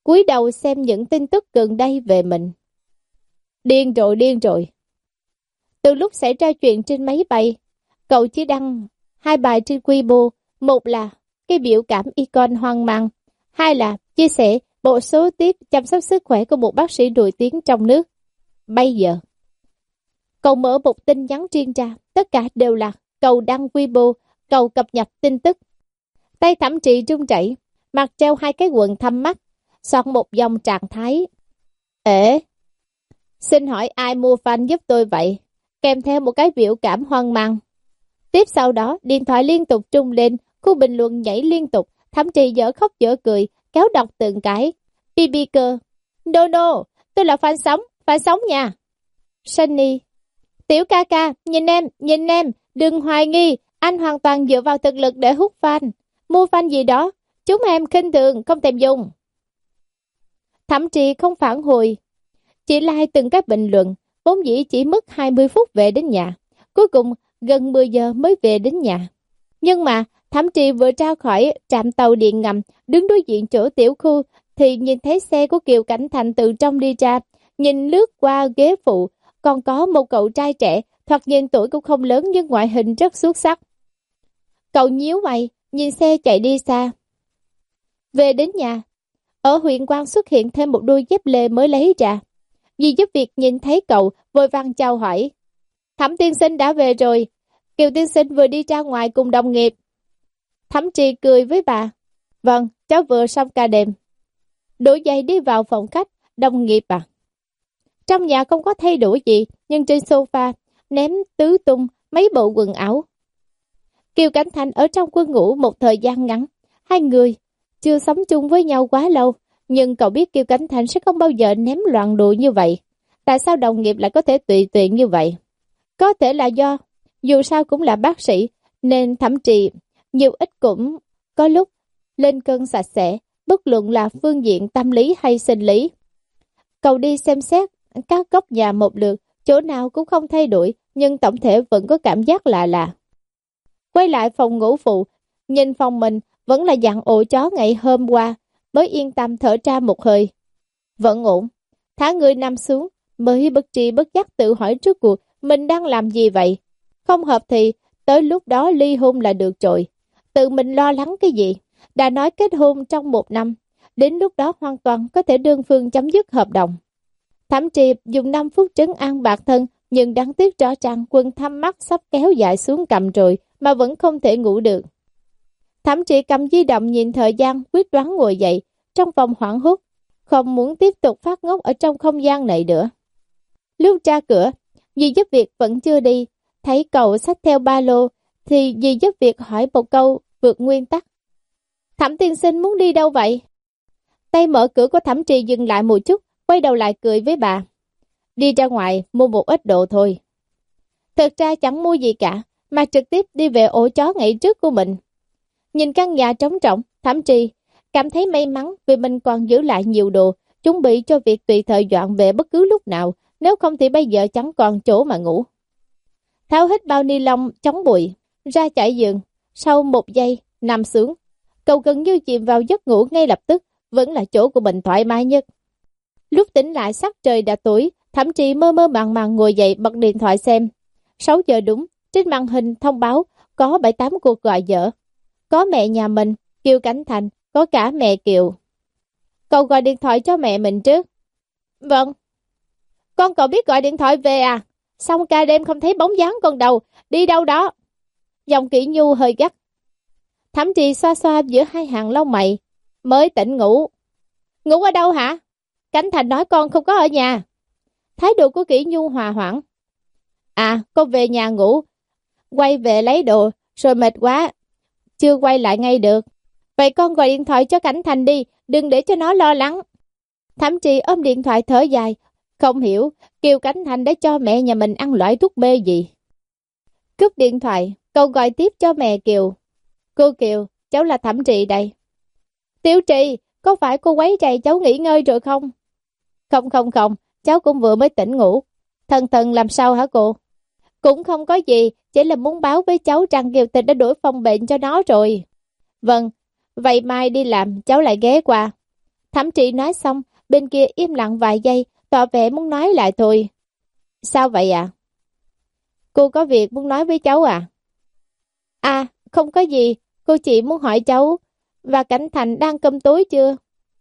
cúi đầu xem những tin tức gần đây về mình. Điên rồi, điên rồi. Từ lúc xảy ra chuyện trên máy bay, cậu chỉ đăng hai bài trên Weibo, một là cái biểu cảm icon hoang mang, hai là chia sẻ bộ số tiếp chăm sóc sức khỏe của một bác sĩ nổi tiếng trong nước. Bây giờ, cậu mở một tin nhắn riêng ra, tất cả đều là cậu đăng Weibo, cậu cập nhật tin tức. Tay Thẩm Trì run rẩy, mặt treo hai cái quần thâm mắt, soạn một dòng trạng thái. Ế, xin hỏi ai mua fan giúp tôi vậy? Kèm theo một cái biểu cảm hoang mang. Tiếp sau đó, điện thoại liên tục trung lên, khu bình luận nhảy liên tục, Thẩm Trì dở khóc dở cười, kéo đọc từng cái. bê bê cơ, no no, tôi là fan sống, fan sống nha. Sunny, tiểu ca ca, nhìn em, nhìn em, đừng hoài nghi, anh hoàn toàn dựa vào thực lực để hút fan. Mua fan gì đó, chúng em khinh thường, không thèm dùng. Thẩm Trì không phản hồi, chỉ like từng cái bình luận, vốn dĩ chỉ mất hai mươi phút về đến nhà. Cuối cùng, gần mười giờ mới về đến nhà. Nhưng mà, Thẩm Trì vừa ra khỏi trạm tàu điện ngầm, đứng đối diện chỗ tiểu khu, thì nhìn thấy xe của Kiều Cảnh Thành từ trong đi ra, nhìn lướt qua ghế phụ, còn có một cậu trai trẻ, thoạt nhìn tuổi cũng không lớn nhưng ngoại hình rất xuất sắc. Cậu nhíu mày, nhìn xe chạy đi xa. Về đến nhà, ở huyện Quang xuất hiện thêm một đôi dép lê mới lấy ra. Dì giúp việc nhìn thấy cậu, vội vàng chào hỏi. Thẩm tiên sinh đã về rồi, Kiều tiên sinh vừa đi ra ngoài cùng đồng nghiệp. Thẩm Trì cười với bà. Vâng, cháu vừa xong ca đêm. Đổi giày đi vào phòng khách, đồng nghiệp à. Trong nhà không có thay đổi gì, nhưng trên sofa, ném tứ tung mấy bộ quần áo. Kiều Cảnh Thành ở trong quân ngũ một thời gian ngắn. Hai người chưa sống chung với nhau quá lâu, nhưng cậu biết Kiều Cảnh Thành sẽ không bao giờ ném loạn đồ như vậy. Tại sao đồng nghiệp lại có thể tùy tiện như vậy? Có thể là do, dù sao cũng là bác sĩ, nên Thẩm Trì nhiều ít cũng có lúc lên cơn sạch sẽ, bất luận là phương diện tâm lý hay sinh lý. Cậu đi xem xét các góc nhà một lượt, chỗ nào cũng không thay đổi, nhưng tổng thể vẫn có cảm giác lạ lạ. Quay lại phòng ngủ phụ, nhìn phòng mình vẫn là dạng ổ chó ngày hôm qua, mới yên tâm thở ra một hơi. Vẫn ổn, thả người nằm xuống, mới bất tri bất giác tự hỏi trước cuộc mình đang làm gì vậy. Không hợp thì tới lúc đó ly hôn là được rồi. Tự mình lo lắng cái gì? Đã nói kết hôn trong một năm, đến lúc đó hoàn toàn có thể đơn phương chấm dứt hợp đồng. Thẩm Trì dùng năm phút trấn an bản thân, nhưng đáng tiếc rõ ràng quần thâm mắt sắp kéo dài xuống cầm rồi mà vẫn không thể ngủ được. Thẩm Trì cầm di động nhìn thời gian, quyết đoán ngồi dậy, trong phòng hoảng hốt, không muốn tiếp tục phát ngốc ở trong không gian này nữa. Lúc ra cửa, dì giúp việc vẫn chưa đi, thấy cậu xách theo ba lô, thì dì giúp việc hỏi một câu vượt nguyên tắc. Thẩm tiên sinh muốn đi đâu vậy? Tay mở cửa của Thẩm Trì dừng lại một chút, quay đầu lại cười với bà. Đi ra ngoài mua một ít đồ thôi. Thực ra chẳng mua gì cả, mà trực tiếp đi về ổ chó ngày trước của mình. Nhìn căn nhà trống rỗng, Thẩm Trì cảm thấy may mắn vì mình còn giữ lại nhiều đồ, chuẩn bị cho việc tùy thời dọn về bất cứ lúc nào, nếu không thì bây giờ chẳng còn chỗ mà ngủ. Tháo hết bao ni lông chống bụi, ra trải giường, sau một giây, nằm xuống. Cậu gần như chìm vào giấc ngủ ngay lập tức, vẫn là chỗ của mình thoải mái nhất. Lúc tỉnh lại sắc trời đã tối, Thẩm Trì mơ mơ màng màng ngồi dậy bật điện thoại xem. sáu giờ đúng, trên màn hình thông báo có bảy tám cuộc gọi dở. Có mẹ nhà mình, Kiều Cảnh Thành, có cả mẹ Kiều. Cậu gọi điện thoại cho mẹ mình trước. Vâng. Con cậu biết gọi điện thoại về à? Xong ca đêm không thấy bóng dáng con đâu, đi đâu đó? Giọng Kỷ Nhu hơi gắt. Thẩm Trì xoa xoa giữa hai hàng lông mày. Mới tỉnh ngủ. Ngủ ở đâu hả? Cảnh Thành nói con không có ở nhà. Thái độ của Kỷ Nhu hòa hoãn. À, con về nhà ngủ. Quay về lấy đồ, rồi mệt quá. Chưa quay lại ngay được. Vậy con gọi điện thoại cho Cảnh Thành đi, đừng để cho nó lo lắng. Thẩm Trì ôm điện thoại thở dài. Không hiểu, Kiều Cảnh Thành đã cho mẹ nhà mình ăn loại thuốc mê gì. Cúp điện thoại, cậu gọi tiếp cho mẹ Kiều. Cô Kiều, cháu là Thẩm Trì đây. Tiểu Trì, có phải cô quấy rầy cháu nghỉ ngơi rồi không? Không không không, cháu cũng vừa mới tỉnh ngủ. Thần thần làm sao hả cô? Cũng không có gì, chỉ là muốn báo với cháu rằng Kiều Tịch đã đổi phòng bệnh cho nó rồi. Vâng, vậy mai đi làm cháu lại ghé qua. Thẩm Trị nói xong, bên kia im lặng vài giây, tỏ vẻ muốn nói lại thôi. Sao vậy ạ? À? Cô có việc muốn nói với cháu à? À, không có gì, cô chỉ muốn hỏi cháu, và Cảnh Thành đang cơm tối chưa?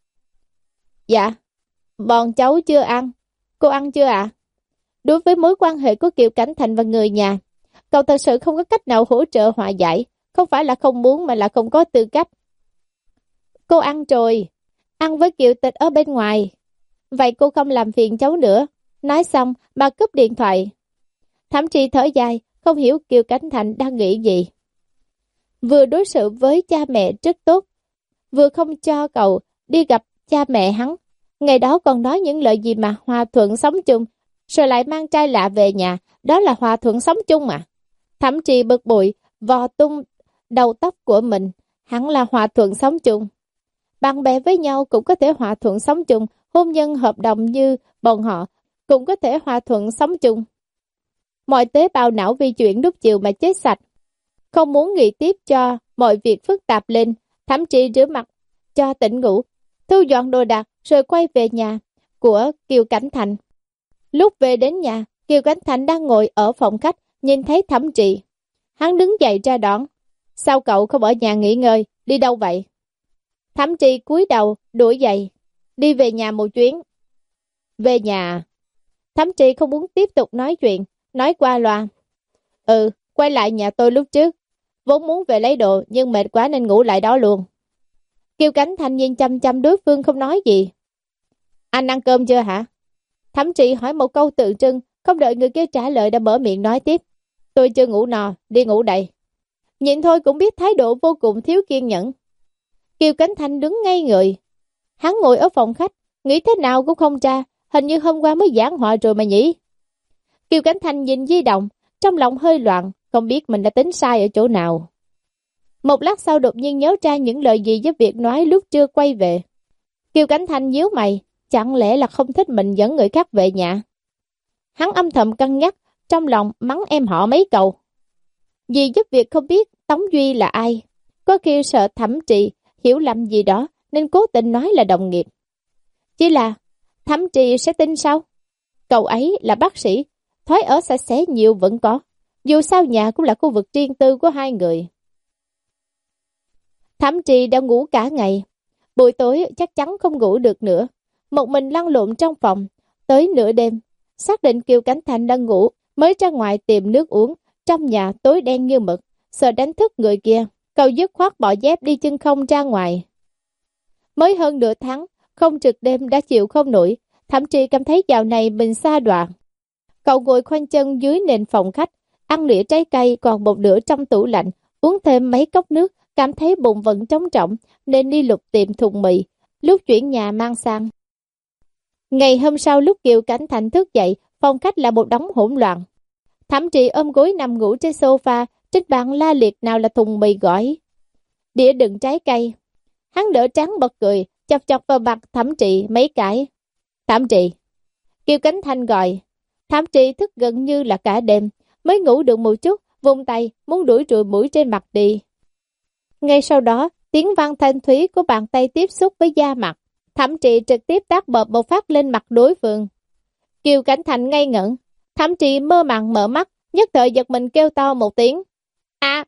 Dạ, bọn cháu chưa ăn. Cô ăn chưa ạ? À? Đối với mối quan hệ của Kiều Cảnh Thành và người nhà, cậu thật sự không có cách nào hỗ trợ hòa giải, không phải là không muốn mà là không có tư cách. Cô ăn rồi, ăn với Kiều Tịch ở bên ngoài. Vậy cô không làm phiền cháu nữa. Nói xong, bà cúp điện thoại. Thẩm Trì thở dài, không hiểu Kiều Cảnh Thành đang nghĩ gì. Vừa đối xử với cha mẹ rất tốt, vừa không cho cậu đi gặp cha mẹ hắn. Ngày đó còn nói những lời gì mà hòa thuận sống chung, rồi lại mang trai lạ về nhà, đó là hòa thuận sống chung à? Thẩm Trì bực bội, vò tung đầu tóc của mình, hắn là hòa thuận sống chung. Bạn bè với nhau cũng có thể hòa thuận sống chung, hôn nhân hợp đồng như bọn họ cũng có thể hòa thuận sống chung. Mọi tế bào não vi chuyển lúc chiều mà chết sạch. Không muốn nghĩ tiếp cho mọi việc phức tạp lên, Thẩm Trì rửa mặt cho tỉnh ngủ, thu dọn đồ đạc rồi quay về nhà của Kiều Cảnh Thành. Lúc về đến nhà, Kiều Cảnh Thành đang ngồi ở phòng khách, nhìn thấy Thẩm Trì. Hắn đứng dậy ra đón. Sao cậu không ở nhà nghỉ ngơi, đi đâu vậy? Thẩm Trì cúi đầu, đuổi giày. Đi về nhà một chuyến. Về nhà. Thẩm Trì không muốn tiếp tục nói chuyện, nói qua loa. Ừ, quay lại nhà tôi lúc trước. Vốn muốn về lấy đồ, nhưng mệt quá nên ngủ lại đó luôn. Kiều Cảnh Thành nhìn chăm chăm đối phương không nói gì. Anh ăn cơm chưa hả? Thẩm Trì hỏi một câu tự trưng, không đợi người kia trả lời đã mở miệng nói tiếp. Tôi chưa ngủ no, đi ngủ đây. Nhìn thôi cũng biết thái độ vô cùng thiếu kiên nhẫn. Kiều Cảnh Thành đứng ngay người. Hắn ngồi ở phòng khách, nghĩ thế nào cũng không ra, hình như hôm qua mới giảng họa rồi mà nhỉ. Kiều Cảnh Thành nhìn di động, trong lòng hơi loạn, không biết mình đã tính sai ở chỗ nào. Một lát sau đột nhiên nhớ ra những lời gì giúp việc nói lúc chưa quay về. Kiều Cảnh Thành nhíu mày, chẳng lẽ là không thích mình dẫn người khác về nhà. Hắn âm thầm cân nhắc, trong lòng mắng em họ mấy câu. Vì giúp việc không biết Tống Duy là ai, có khi sợ Thẩm Trì hiểu lầm gì đó nên cố tình nói là đồng nghiệp. Chỉ là Thẩm Trì sẽ tin sao? Cậu ấy là bác sĩ, thói ở sạch sẽ nhiều vẫn có. Dù sao nhà cũng là khu vực riêng tư của hai người. Thẩm Trì đã ngủ cả ngày. Buổi tối chắc chắn không ngủ được nữa. Một mình lăn lộn trong phòng. Tới nửa đêm, xác định Kiều Cảnh Thành đang ngủ, mới ra ngoài tìm nước uống. Trong nhà tối đen như mực, sợ đánh thức người kia. Cậu dứt khoát bỏ dép đi chân không ra ngoài. Mới hơn nửa tháng, không trực đêm đã chịu không nổi. Thẩm Trì cảm thấy dạo này mình xa đoạn. Cậu ngồi khoanh chân dưới nền phòng khách, ăn nửa trái cây còn một nửa trong tủ lạnh, uống thêm mấy cốc nước, cảm thấy bụng vẫn trống trọng nên đi lục tìm thùng mì, lúc chuyển nhà mang sang. Ngày hôm sau lúc Kiều Cảnh Thành thức dậy, phòng khách là một đống hỗn loạn. Thẩm Trì ôm gối nằm ngủ trên sofa, trên bàn la liệt nào là thùng mì gói, đĩa đựng trái cây. Hắn đỡ trắng bật cười, chọc chọc vào mặt Thẩm Trì mấy cái. Thẩm Trì. Kiều Cảnh Thành gọi. Thẩm Trì thức gần như là cả đêm, mới ngủ được một chút, vung tay, muốn đuổi ruồi mũi trên mặt đi. Ngay sau đó, tiếng vang thanh thúy của bàn tay tiếp xúc với da mặt. Thẩm Trì trực tiếp tác bợp một phát lên mặt đối phương. Kiều Cảnh Thành ngây ngẩn. Thẩm Trì mơ màng mở mắt, nhất thời giật mình kêu to một tiếng. À!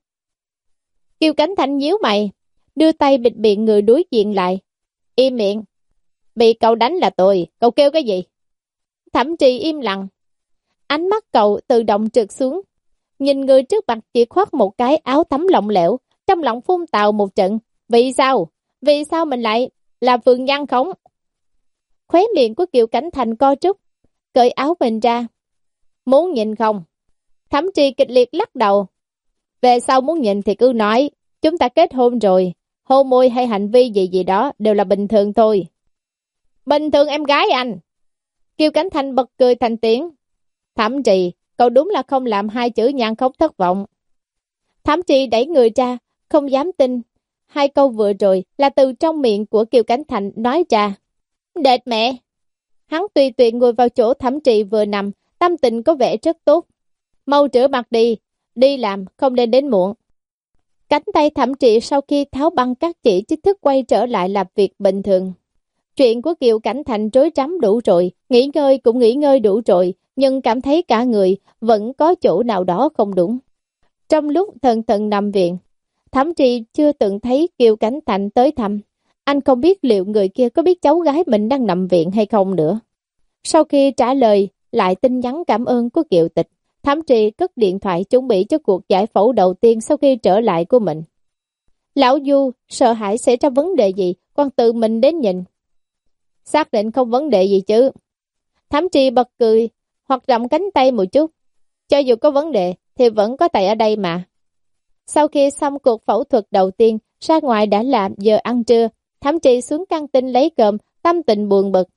Kiều Cảnh Thành nhíu mày, đưa tay bịt miệng người đối diện lại. Im miệng! Bị cậu đánh là tôi, cậu kêu cái gì? Thẩm Trì im lặng. Ánh mắt cậu tự động trượt xuống. Nhìn người trước mặt chỉ khoác một cái áo tắm lỏng lẻo, trong lòng phun tào một trận. Vì sao? Vì sao mình lại là Phượng Nhan Khống? Khóe miệng của Kiều Cảnh Thành co trúc, cởi áo mình ra. Muốn nhìn không? Thẩm Trì kịch liệt lắc đầu. Về sau muốn nhìn thì cứ nói, chúng ta kết hôn rồi, hôn môi hay hành vi gì gì đó đều là bình thường thôi. Bình thường em gái anh. Kiều Cảnh Thành bật cười thành tiếng. Thẩm Trì, cậu đúng là không làm hai chữ Nhan Khống thất vọng. Thẩm Trì đẩy người ra, không dám tin. Hai câu vừa rồi là từ trong miệng của Kiều Cảnh Thành nói ra. Đệt mẹ! Hắn tùy tiện ngồi vào chỗ Thẩm Trì vừa nằm, tâm tình có vẻ rất tốt. Mau rửa mặt đi, đi làm, không nên đến muộn. Cánh tay Thẩm Trì sau khi tháo băng các chỉ chính thức quay trở lại làm việc bình thường. Chuyện của Kiều Cảnh Thành rối rắm đủ rồi, nghỉ ngơi cũng nghỉ ngơi đủ rồi, nhưng cảm thấy cả người vẫn có chỗ nào đó không đúng. Trong lúc thần thần nằm viện, Thẩm Trì chưa từng thấy Kiều Cảnh Thành tới thăm. Anh không biết liệu người kia có biết cháu gái mình đang nằm viện hay không nữa. Sau khi trả lời lại tin nhắn cảm ơn của Kiều Tịch, Thẩm Trì cất điện thoại chuẩn bị cho cuộc giải phẫu đầu tiên sau khi trở lại của mình. Lão Du sợ hãi xảy ra vấn đề gì, còn tự mình đến nhìn. Xác định không vấn đề gì chứ. Thẩm Trì bật cười, hoặc rộng cánh tay một chút. Cho dù có vấn đề, thì vẫn có thầy ở đây mà. Sau khi xong cuộc phẫu thuật đầu tiên, ra ngoài đã là giờ ăn trưa. Thẩm Trì xuống căng tin lấy cơm, tâm tình buồn bực.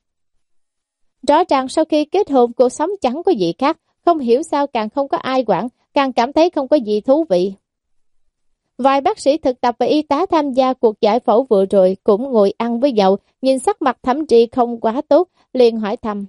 Rõ ràng sau khi kết hôn, cuộc sống chẳng có gì khác. Không hiểu sao càng không có ai quản, càng cảm thấy không có gì thú vị. Vài bác sĩ thực tập và y tá tham gia cuộc giải phẫu vừa rồi cũng ngồi ăn với nhau, nhìn sắc mặt Thẩm Trì không quá tốt, liền hỏi thăm.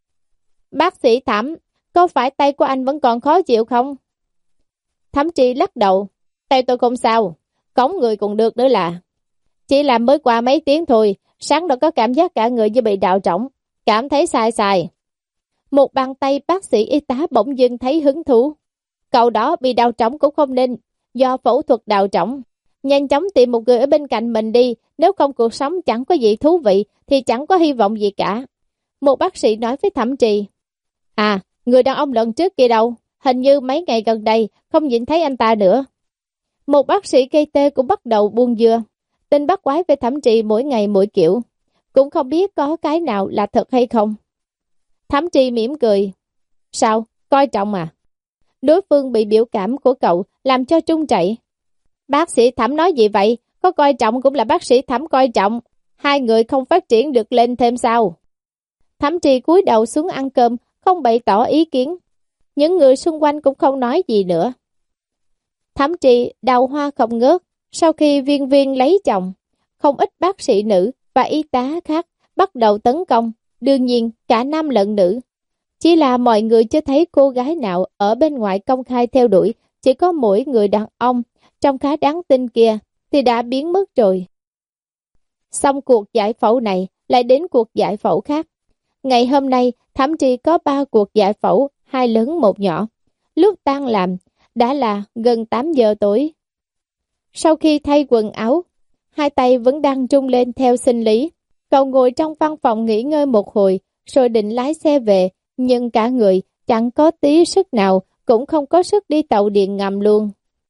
Bác sĩ Thẩm, có phải tay của anh vẫn còn khó chịu không? Thẩm Trì lắc đầu, tay tôi không sao, cõng người còn được nữa là. Chỉ làm mới qua mấy tiếng thôi, sáng đó có cảm giác cả người như bị đào trỏng, cảm thấy sai sai. Một bàn tay bác sĩ y tá bỗng dưng thấy hứng thú. Cậu đó bị đào trỏng cũng không nên, do phẫu thuật đào trỏng. Nhanh chóng tìm một người ở bên cạnh mình đi, nếu không cuộc sống chẳng có gì thú vị, thì chẳng có hy vọng gì cả. Một bác sĩ nói với Thẩm Trì. À, người đàn ông lần trước kia đâu? Hình như mấy ngày gần đây, không nhìn thấy anh ta nữa. Một bác sĩ gây tê cũng bắt đầu buông dưa. Tin bắt quái về Thẩm Trì mỗi ngày mỗi kiểu. Cũng không biết có cái nào là thật hay không. Thẩm Trì mỉm cười. Sao? Coi trọng à? Đối phương bị biểu cảm của cậu làm cho trung chạy. Bác sĩ Thẩm nói gì vậy? Có coi trọng cũng là bác sĩ Thẩm coi trọng. Hai người không phát triển được lên thêm sao? Thẩm Trì cúi đầu xuống ăn cơm, không bày tỏ ý kiến. Những người xung quanh cũng không nói gì nữa. Thẩm Trì đào hoa không ngớt. Sau khi Viên Viên lấy chồng, không ít bác sĩ nữ và y tá khác bắt đầu tấn công. Đương nhiên cả nam lẫn nữ. Chỉ là mọi người chưa thấy cô gái nào ở bên ngoài công khai theo đuổi. Chỉ có mỗi người đàn ông trong khá đáng tin kia thì đã biến mất rồi. Xong cuộc giải phẫu này lại đến cuộc giải phẫu khác. Ngày hôm nay Thẩm Trì có ba cuộc giải phẫu, hai lớn một nhỏ. Lúc tan làm đã là gần tám giờ tối. Sau khi thay quần áo, hai tay vẫn đang rung lên theo sinh lý. Cậu ngồi trong văn phòng nghỉ ngơi một hồi, rồi định lái xe về, nhưng cả người chẳng có tí sức nào, cũng không có sức đi tàu điện ngầm luôn.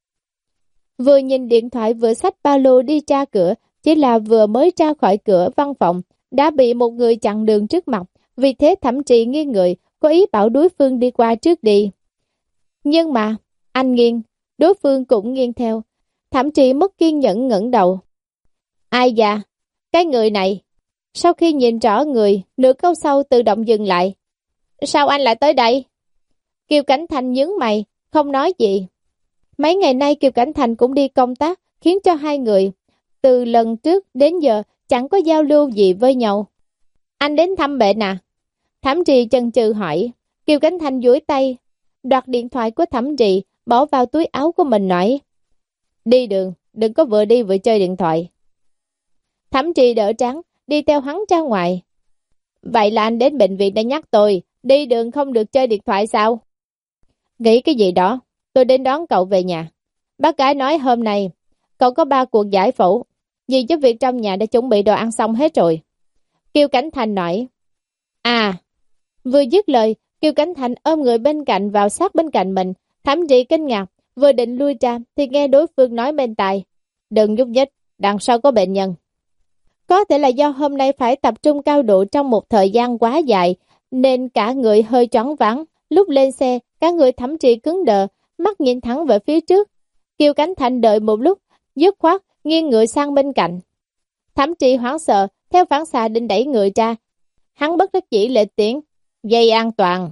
Vừa nhìn điện thoại vừa xách ba lô đi ra cửa, chỉ là vừa mới ra khỏi cửa văn phòng, đã bị một người chặn đường trước mặt, vì thế Thẩm Trì nghiêng người, có ý bảo đối phương đi qua trước đi. Nhưng mà, anh nghiêng, đối phương cũng nghiêng theo. Thẩm Trì mất kiên nhẫn ngẩng đầu. Ai da? Cái người này. Sau khi nhìn rõ người, nửa câu sau tự động dừng lại. Sao anh lại tới đây? Kiều Cảnh Thành nhướng mày, không nói gì. Mấy ngày nay Kiều Cảnh Thành cũng đi công tác, khiến cho hai người, từ lần trước đến giờ, chẳng có giao lưu gì với nhau. Anh đến thăm bệnh à? Thẩm Trì chần chừ hỏi. Kiều Cảnh Thành duỗi tay, đoạt điện thoại của Thẩm Trì, bỏ vào túi áo của mình nói. Đi đường, đừng có vừa đi vừa chơi điện thoại. Thẩm Trì đỡ trắng, đi theo hắn ra ngoài. Vậy là anh đến bệnh viện đã nhắc tôi, đi đường không được chơi điện thoại sao? Nghĩ cái gì đó, tôi đến đón cậu về nhà. Bác gái nói hôm nay, cậu có ba cuộc giải phẫu, vì giúp việc trong nhà đã chuẩn bị đồ ăn xong hết rồi. Kiều Cảnh Thành nói. À, vừa dứt lời, Kiều Cảnh Thành ôm người bên cạnh vào sát bên cạnh mình. Thẩm Trì kinh ngạc, vừa định lui ra thì nghe đối phương nói bên tai. Đừng nhúc nhích, đằng sau có bệnh nhân. Có thể là do hôm nay phải tập trung cao độ trong một thời gian quá dài, nên cả người hơi choáng váng. Lúc lên xe, cả người Thẩm Trì cứng đờ, mắt nhìn thẳng về phía trước. Kiều Cảnh Thành đợi một lúc, dứt khoát, nghiêng người sang bên cạnh. Thẩm Trì hoảng sợ, theo phản xạ định đẩy người ra. Hắn bất đắc dĩ lên tiếng, dây an toàn.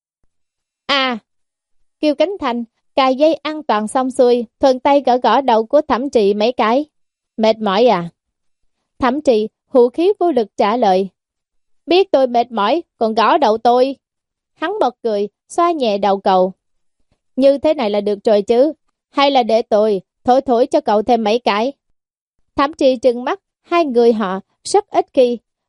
À! Kiều Cảnh Thành cài dây an toàn xong xuôi, thuận tay gõ gõ đầu của Thẩm Trì mấy cái. Mệt mỏi à? Thẩm Trì hữu khí vô lực trả lời. Biết tôi mệt mỏi, còn gõ đầu tôi. Hắn bật cười, xoa nhẹ đầu cậu. Như thế này là được rồi chứ, hay là để tôi thổi thổi cho cậu thêm mấy cái. Thẩm Trì trừng mắt, hai người họ rất ít khi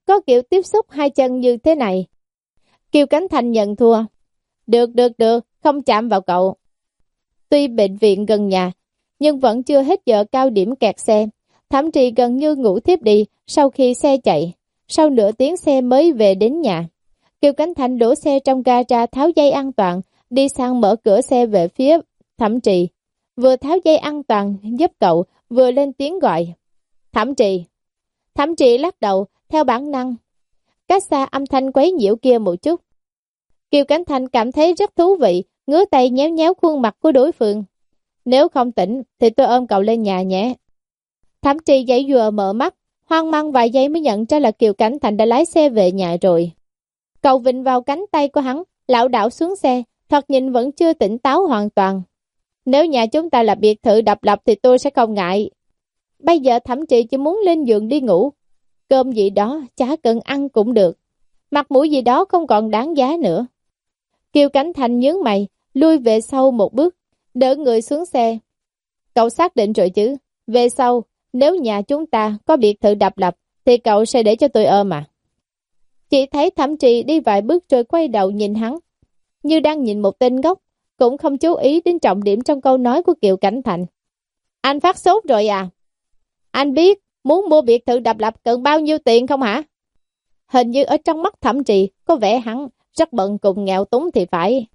có kiểu tiếp xúc hai chân như thế này. Kiều Cánh Thành nhận thua. Được, được, được, không chạm vào cậu. Tuy bệnh viện gần nhà, nhưng vẫn chưa hết giờ cao điểm kẹt xe. Thẩm Trì gần như ngủ thiếp đi sau khi xe chạy. Sau nửa tiếng xe mới về đến nhà. Kiều Cánh Thành đổ xe trong gara tháo dây an toàn, đi sang mở cửa xe về phía Thẩm Trì. Vừa tháo dây an toàn giúp cậu, vừa lên tiếng gọi. Thẩm Trì. Thẩm Trì lắc đầu, theo bản năng. Cách xa âm thanh quấy nhiễu kia một chút. Kiều Cánh Thành cảm thấy rất thú vị, ngứa tay nhéo nhéo khuôn mặt của đối phương. Nếu không tỉnh, thì tôi ôm cậu lên nhà nhé. Thẩm Trì giãy giụa mở mắt, hoang mang vài giây mới nhận ra là Kiều Cánh Thành đã lái xe về nhà rồi. Cậu vịnh vào cánh tay của hắn, lảo đảo xuống xe, thoạt nhìn vẫn chưa tỉnh táo hoàn toàn. Nếu nhà chúng ta là biệt thự độc lập thì tôi sẽ không ngại. Bây giờ Thẩm Trì chỉ muốn lên giường đi ngủ. Cơm gì đó, chả cần ăn cũng được. Mặt mũi gì đó không còn đáng giá nữa. Kiều Cánh Thành nhướng mày, lui về sau một bước, đỡ người xuống xe. Cậu xác định rồi chứ, về sau, nếu nhà chúng ta có biệt thự độc lập, thì cậu sẽ để cho tôi ôm à? Chỉ thấy Thẩm Trì đi vài bước rồi quay đầu nhìn hắn, như đang nhìn một tên ngốc, cũng không chú ý đến trọng điểm trong câu nói của Kiều Cánh Thành. Anh phát sốt rồi à? Anh biết muốn mua biệt thự độc lập cần bao nhiêu tiền không hả? Hình như ở trong mắt Thẩm Trì có vẻ hắn rất bận cùng nghèo túng thì phải.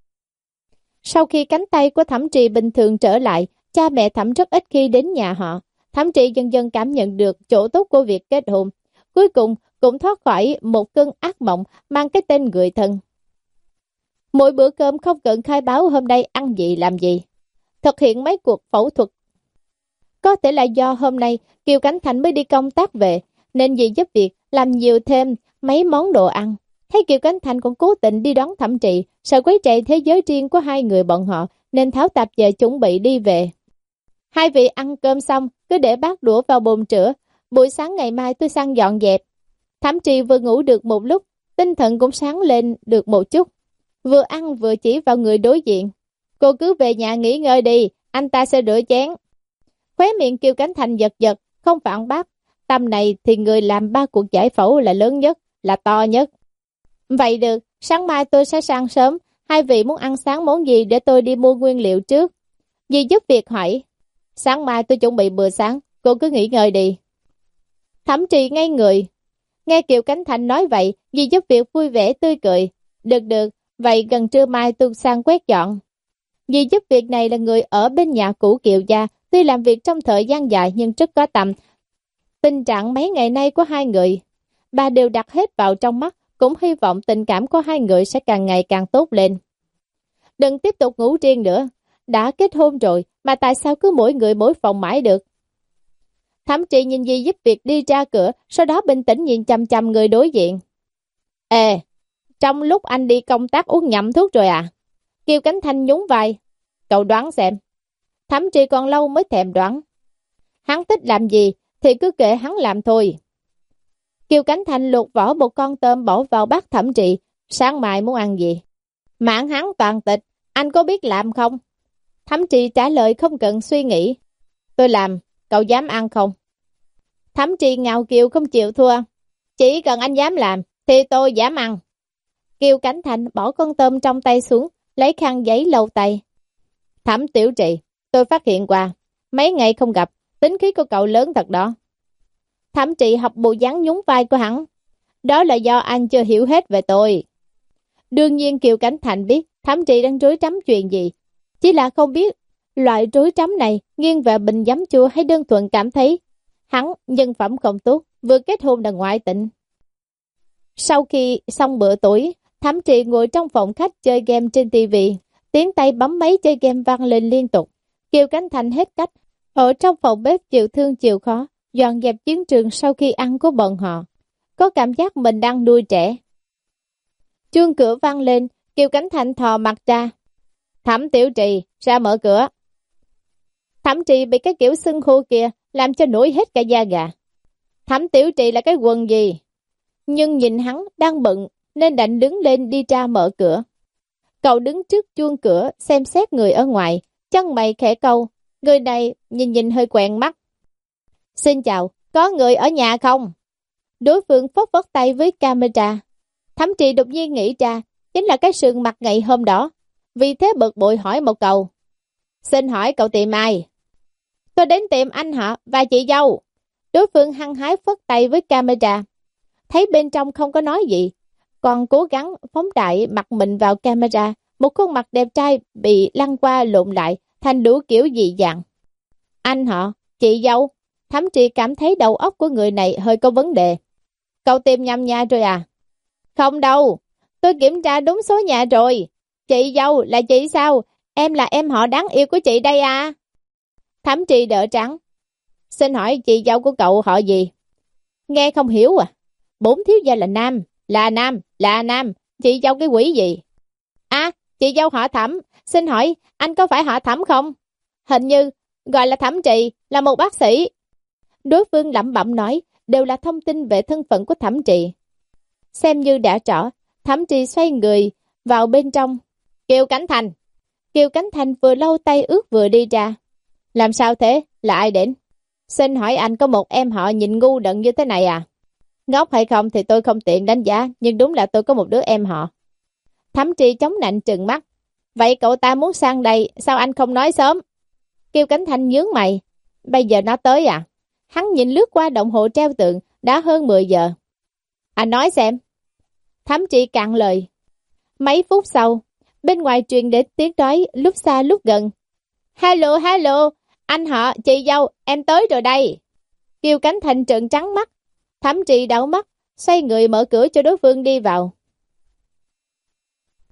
Sau khi cánh tay của Thẩm Trì bình thường trở lại, cha mẹ Thẩm rất ít khi đến nhà họ. Thẩm Trì dần dần cảm nhận được chỗ tốt của việc kết hôn. Cuối cùng cũng thoát khỏi một cơn ác mộng mang cái tên người thân. Mỗi bữa cơm không cần khai báo hôm nay ăn gì làm gì. Thực hiện mấy cuộc phẫu thuật. Có thể là do hôm nay Kiều Cánh Thành mới đi công tác về, nên dì giúp việc làm nhiều thêm mấy món đồ ăn. Thấy Kiều Cánh Thành còn cố tình đi đón Thẩm Trì, sợ quấy rầy thế giới riêng của hai người bọn họ, nên tháo tạp về chuẩn bị đi về. Hai vị ăn cơm xong, cứ để bát đũa vào bồn rửa. Buổi sáng ngày mai tôi sang dọn dẹp. Thẩm Trì vừa ngủ được một lúc, tinh thần cũng sáng lên được một chút. Vừa ăn vừa chỉ vào người đối diện. Cô cứ về nhà nghỉ ngơi đi, anh ta sẽ rửa chén. Khóe miệng Kiều Cánh Thành giật giật, không phản bác. Tầm này thì người làm ba cuộc giải phẫu là lớn nhất, là to nhất. Vậy được, sáng mai tôi sẽ sang sớm. Hai vị muốn ăn sáng món gì để tôi đi mua nguyên liệu trước? Dì giúp việc hỏi. Sáng mai tôi chuẩn bị bữa sáng, cô cứ nghỉ ngơi đi. Thẩm Trì ngây người. Nghe Kiều Cánh Thành nói vậy, dì giúp việc vui vẻ tươi cười. Được được, vậy gần trưa mai tôi sang quét dọn. Dì giúp việc này là người ở bên nhà cũ Kiều gia, tuy làm việc trong thời gian dài nhưng rất có tầm. Tình trạng mấy ngày nay của hai người, bà đều đặt hết vào trong mắt, cũng hy vọng tình cảm của hai người sẽ càng ngày càng tốt lên. Đừng tiếp tục ngủ riêng nữa, đã kết hôn rồi mà tại sao cứ mỗi người mỗi phòng mãi được? Thẩm Trì nhìn dì giúp việc đi ra cửa, sau đó bình tĩnh nhìn chằm chằm người đối diện. Ê, trong lúc anh đi công tác uống nhầm thuốc rồi à? Kiều Cánh Thành nhún vai. Cậu đoán xem. Thẩm Trì còn lâu mới thèm đoán. Hắn thích làm gì thì cứ kệ hắn làm thôi. Kiều Cánh Thành luộc vỏ một con tôm bỏ vào bát Thẩm Trì. Sáng mai muốn ăn gì? Mạng hắn toàn tịch, anh có biết làm không? Thẩm Trì trả lời không cần suy nghĩ. Tôi làm, cậu dám ăn không? Thẩm Trì ngạo kiều không chịu thua. Chỉ cần anh dám làm, thì tôi dám ăn. Kiều Cánh Thành bỏ con tôm trong tay xuống, lấy khăn giấy lau tay. Thẩm Tiểu Trì, tôi phát hiện qua, mấy ngày không gặp, tính khí của cậu lớn thật đó. Thẩm Trì học bộ dáng nhún vai của hắn. Đó là do anh chưa hiểu hết về tôi. Đương nhiên Kiều Cánh Thành biết Thẩm Trì đang rối rắm chuyện gì. Chỉ là không biết loại rối rắm này nghiêng về bình giấm chua hay đơn thuần cảm thấy hắn nhân phẩm không tốt, vừa kết hôn là ngoại tình. Sau khi xong bữa tối, Thẩm Trì ngồi trong phòng khách chơi game trên tivi, tiếng tay bấm máy chơi game vang lên liên tục. Kiều Cánh Thành hết cách, ở trong phòng bếp chịu thương chịu khó, dọn dẹp chiến trường sau khi ăn của bọn họ. Có cảm giác mình đang nuôi trẻ. Chuông cửa vang lên, Kiều Cánh Thành thò mặt ra. Thẩm Tiểu Trì, ra mở cửa. Thẩm Trì bị cái kiểu xưng hô kia làm cho nổi hết cả da gà. Thẩm Tiểu Trì là cái quần gì? Nhưng nhìn hắn đang bận nên đành đứng lên đi ra mở cửa. Cậu đứng trước chuông cửa xem xét người ở ngoài, chân mày khẽ câu, người này nhìn nhìn hơi quen mắt. Xin chào, có người ở nhà không? Đối phương phất phất tay với camera. Thẩm Trì đột nhiên nghĩ ra, chính là cái sườn mặt ngày hôm đó. Vì thế bực bội hỏi một câu. Xin hỏi cậu tìm ai? Tôi đến tìm anh họ và chị dâu. Đối phương hăng hái phất tay với camera. Thấy bên trong không có nói gì, còn cố gắng phóng đại mặt mình vào camera. Một khuôn mặt đẹp trai bị lăn qua lộn lại thành đủ kiểu dị dạng. Anh họ, chị dâu. Thẩm Trì cảm thấy đầu óc của người này hơi có vấn đề. Cậu tìm nhầm nhà rồi à? Không đâu, tôi kiểm tra đúng số nhà rồi. Chị dâu là chị sao? Em là em họ đáng yêu của chị đây à? Thẩm Trì đỡ trắng. Xin hỏi chị dâu của cậu họ gì? Nghe không hiểu à? Bốn thiếu gia là nam, là nam, là nam. Chị dâu cái quỷ gì? À, chị dâu họ Thẩm. Xin hỏi anh có phải họ Thẩm không? Hình như gọi là Thẩm Trì, là một bác sĩ. Đối phương lẩm bẩm nói, đều là thông tin về thân phận của Thẩm Trì. Xem như đã rõ, Thẩm Trì xoay người vào bên trong. Kiều Cảnh Thành. Kiều Cảnh Thành vừa lau tay ướt vừa đi ra. Làm sao thế? Là ai đến? Xin hỏi anh có một em họ nhìn ngu đần như thế này à? Ngốc hay không thì tôi không tiện đánh giá, nhưng đúng là tôi có một đứa em họ. Thẩm Trì chống nạnh trừng mắt. Vậy cậu ta muốn sang đây, sao anh không nói sớm? Kiều Cảnh Thành nhướng mày. Bây giờ nó tới à? Hắn nhìn lướt qua đồng hồ treo tường, đã hơn mười giờ. Anh nói xem. Thẩm Trì cạn lời. Mấy phút sau, bên ngoài truyền đến tiếng nói lúc xa lúc gần. Hello, hello, anh họ, chị dâu, em tới rồi đây. Kiều Cảnh Thành trợn trắng mắt. Thẩm Trì đảo mắt, xoay người mở cửa cho đối phương đi vào.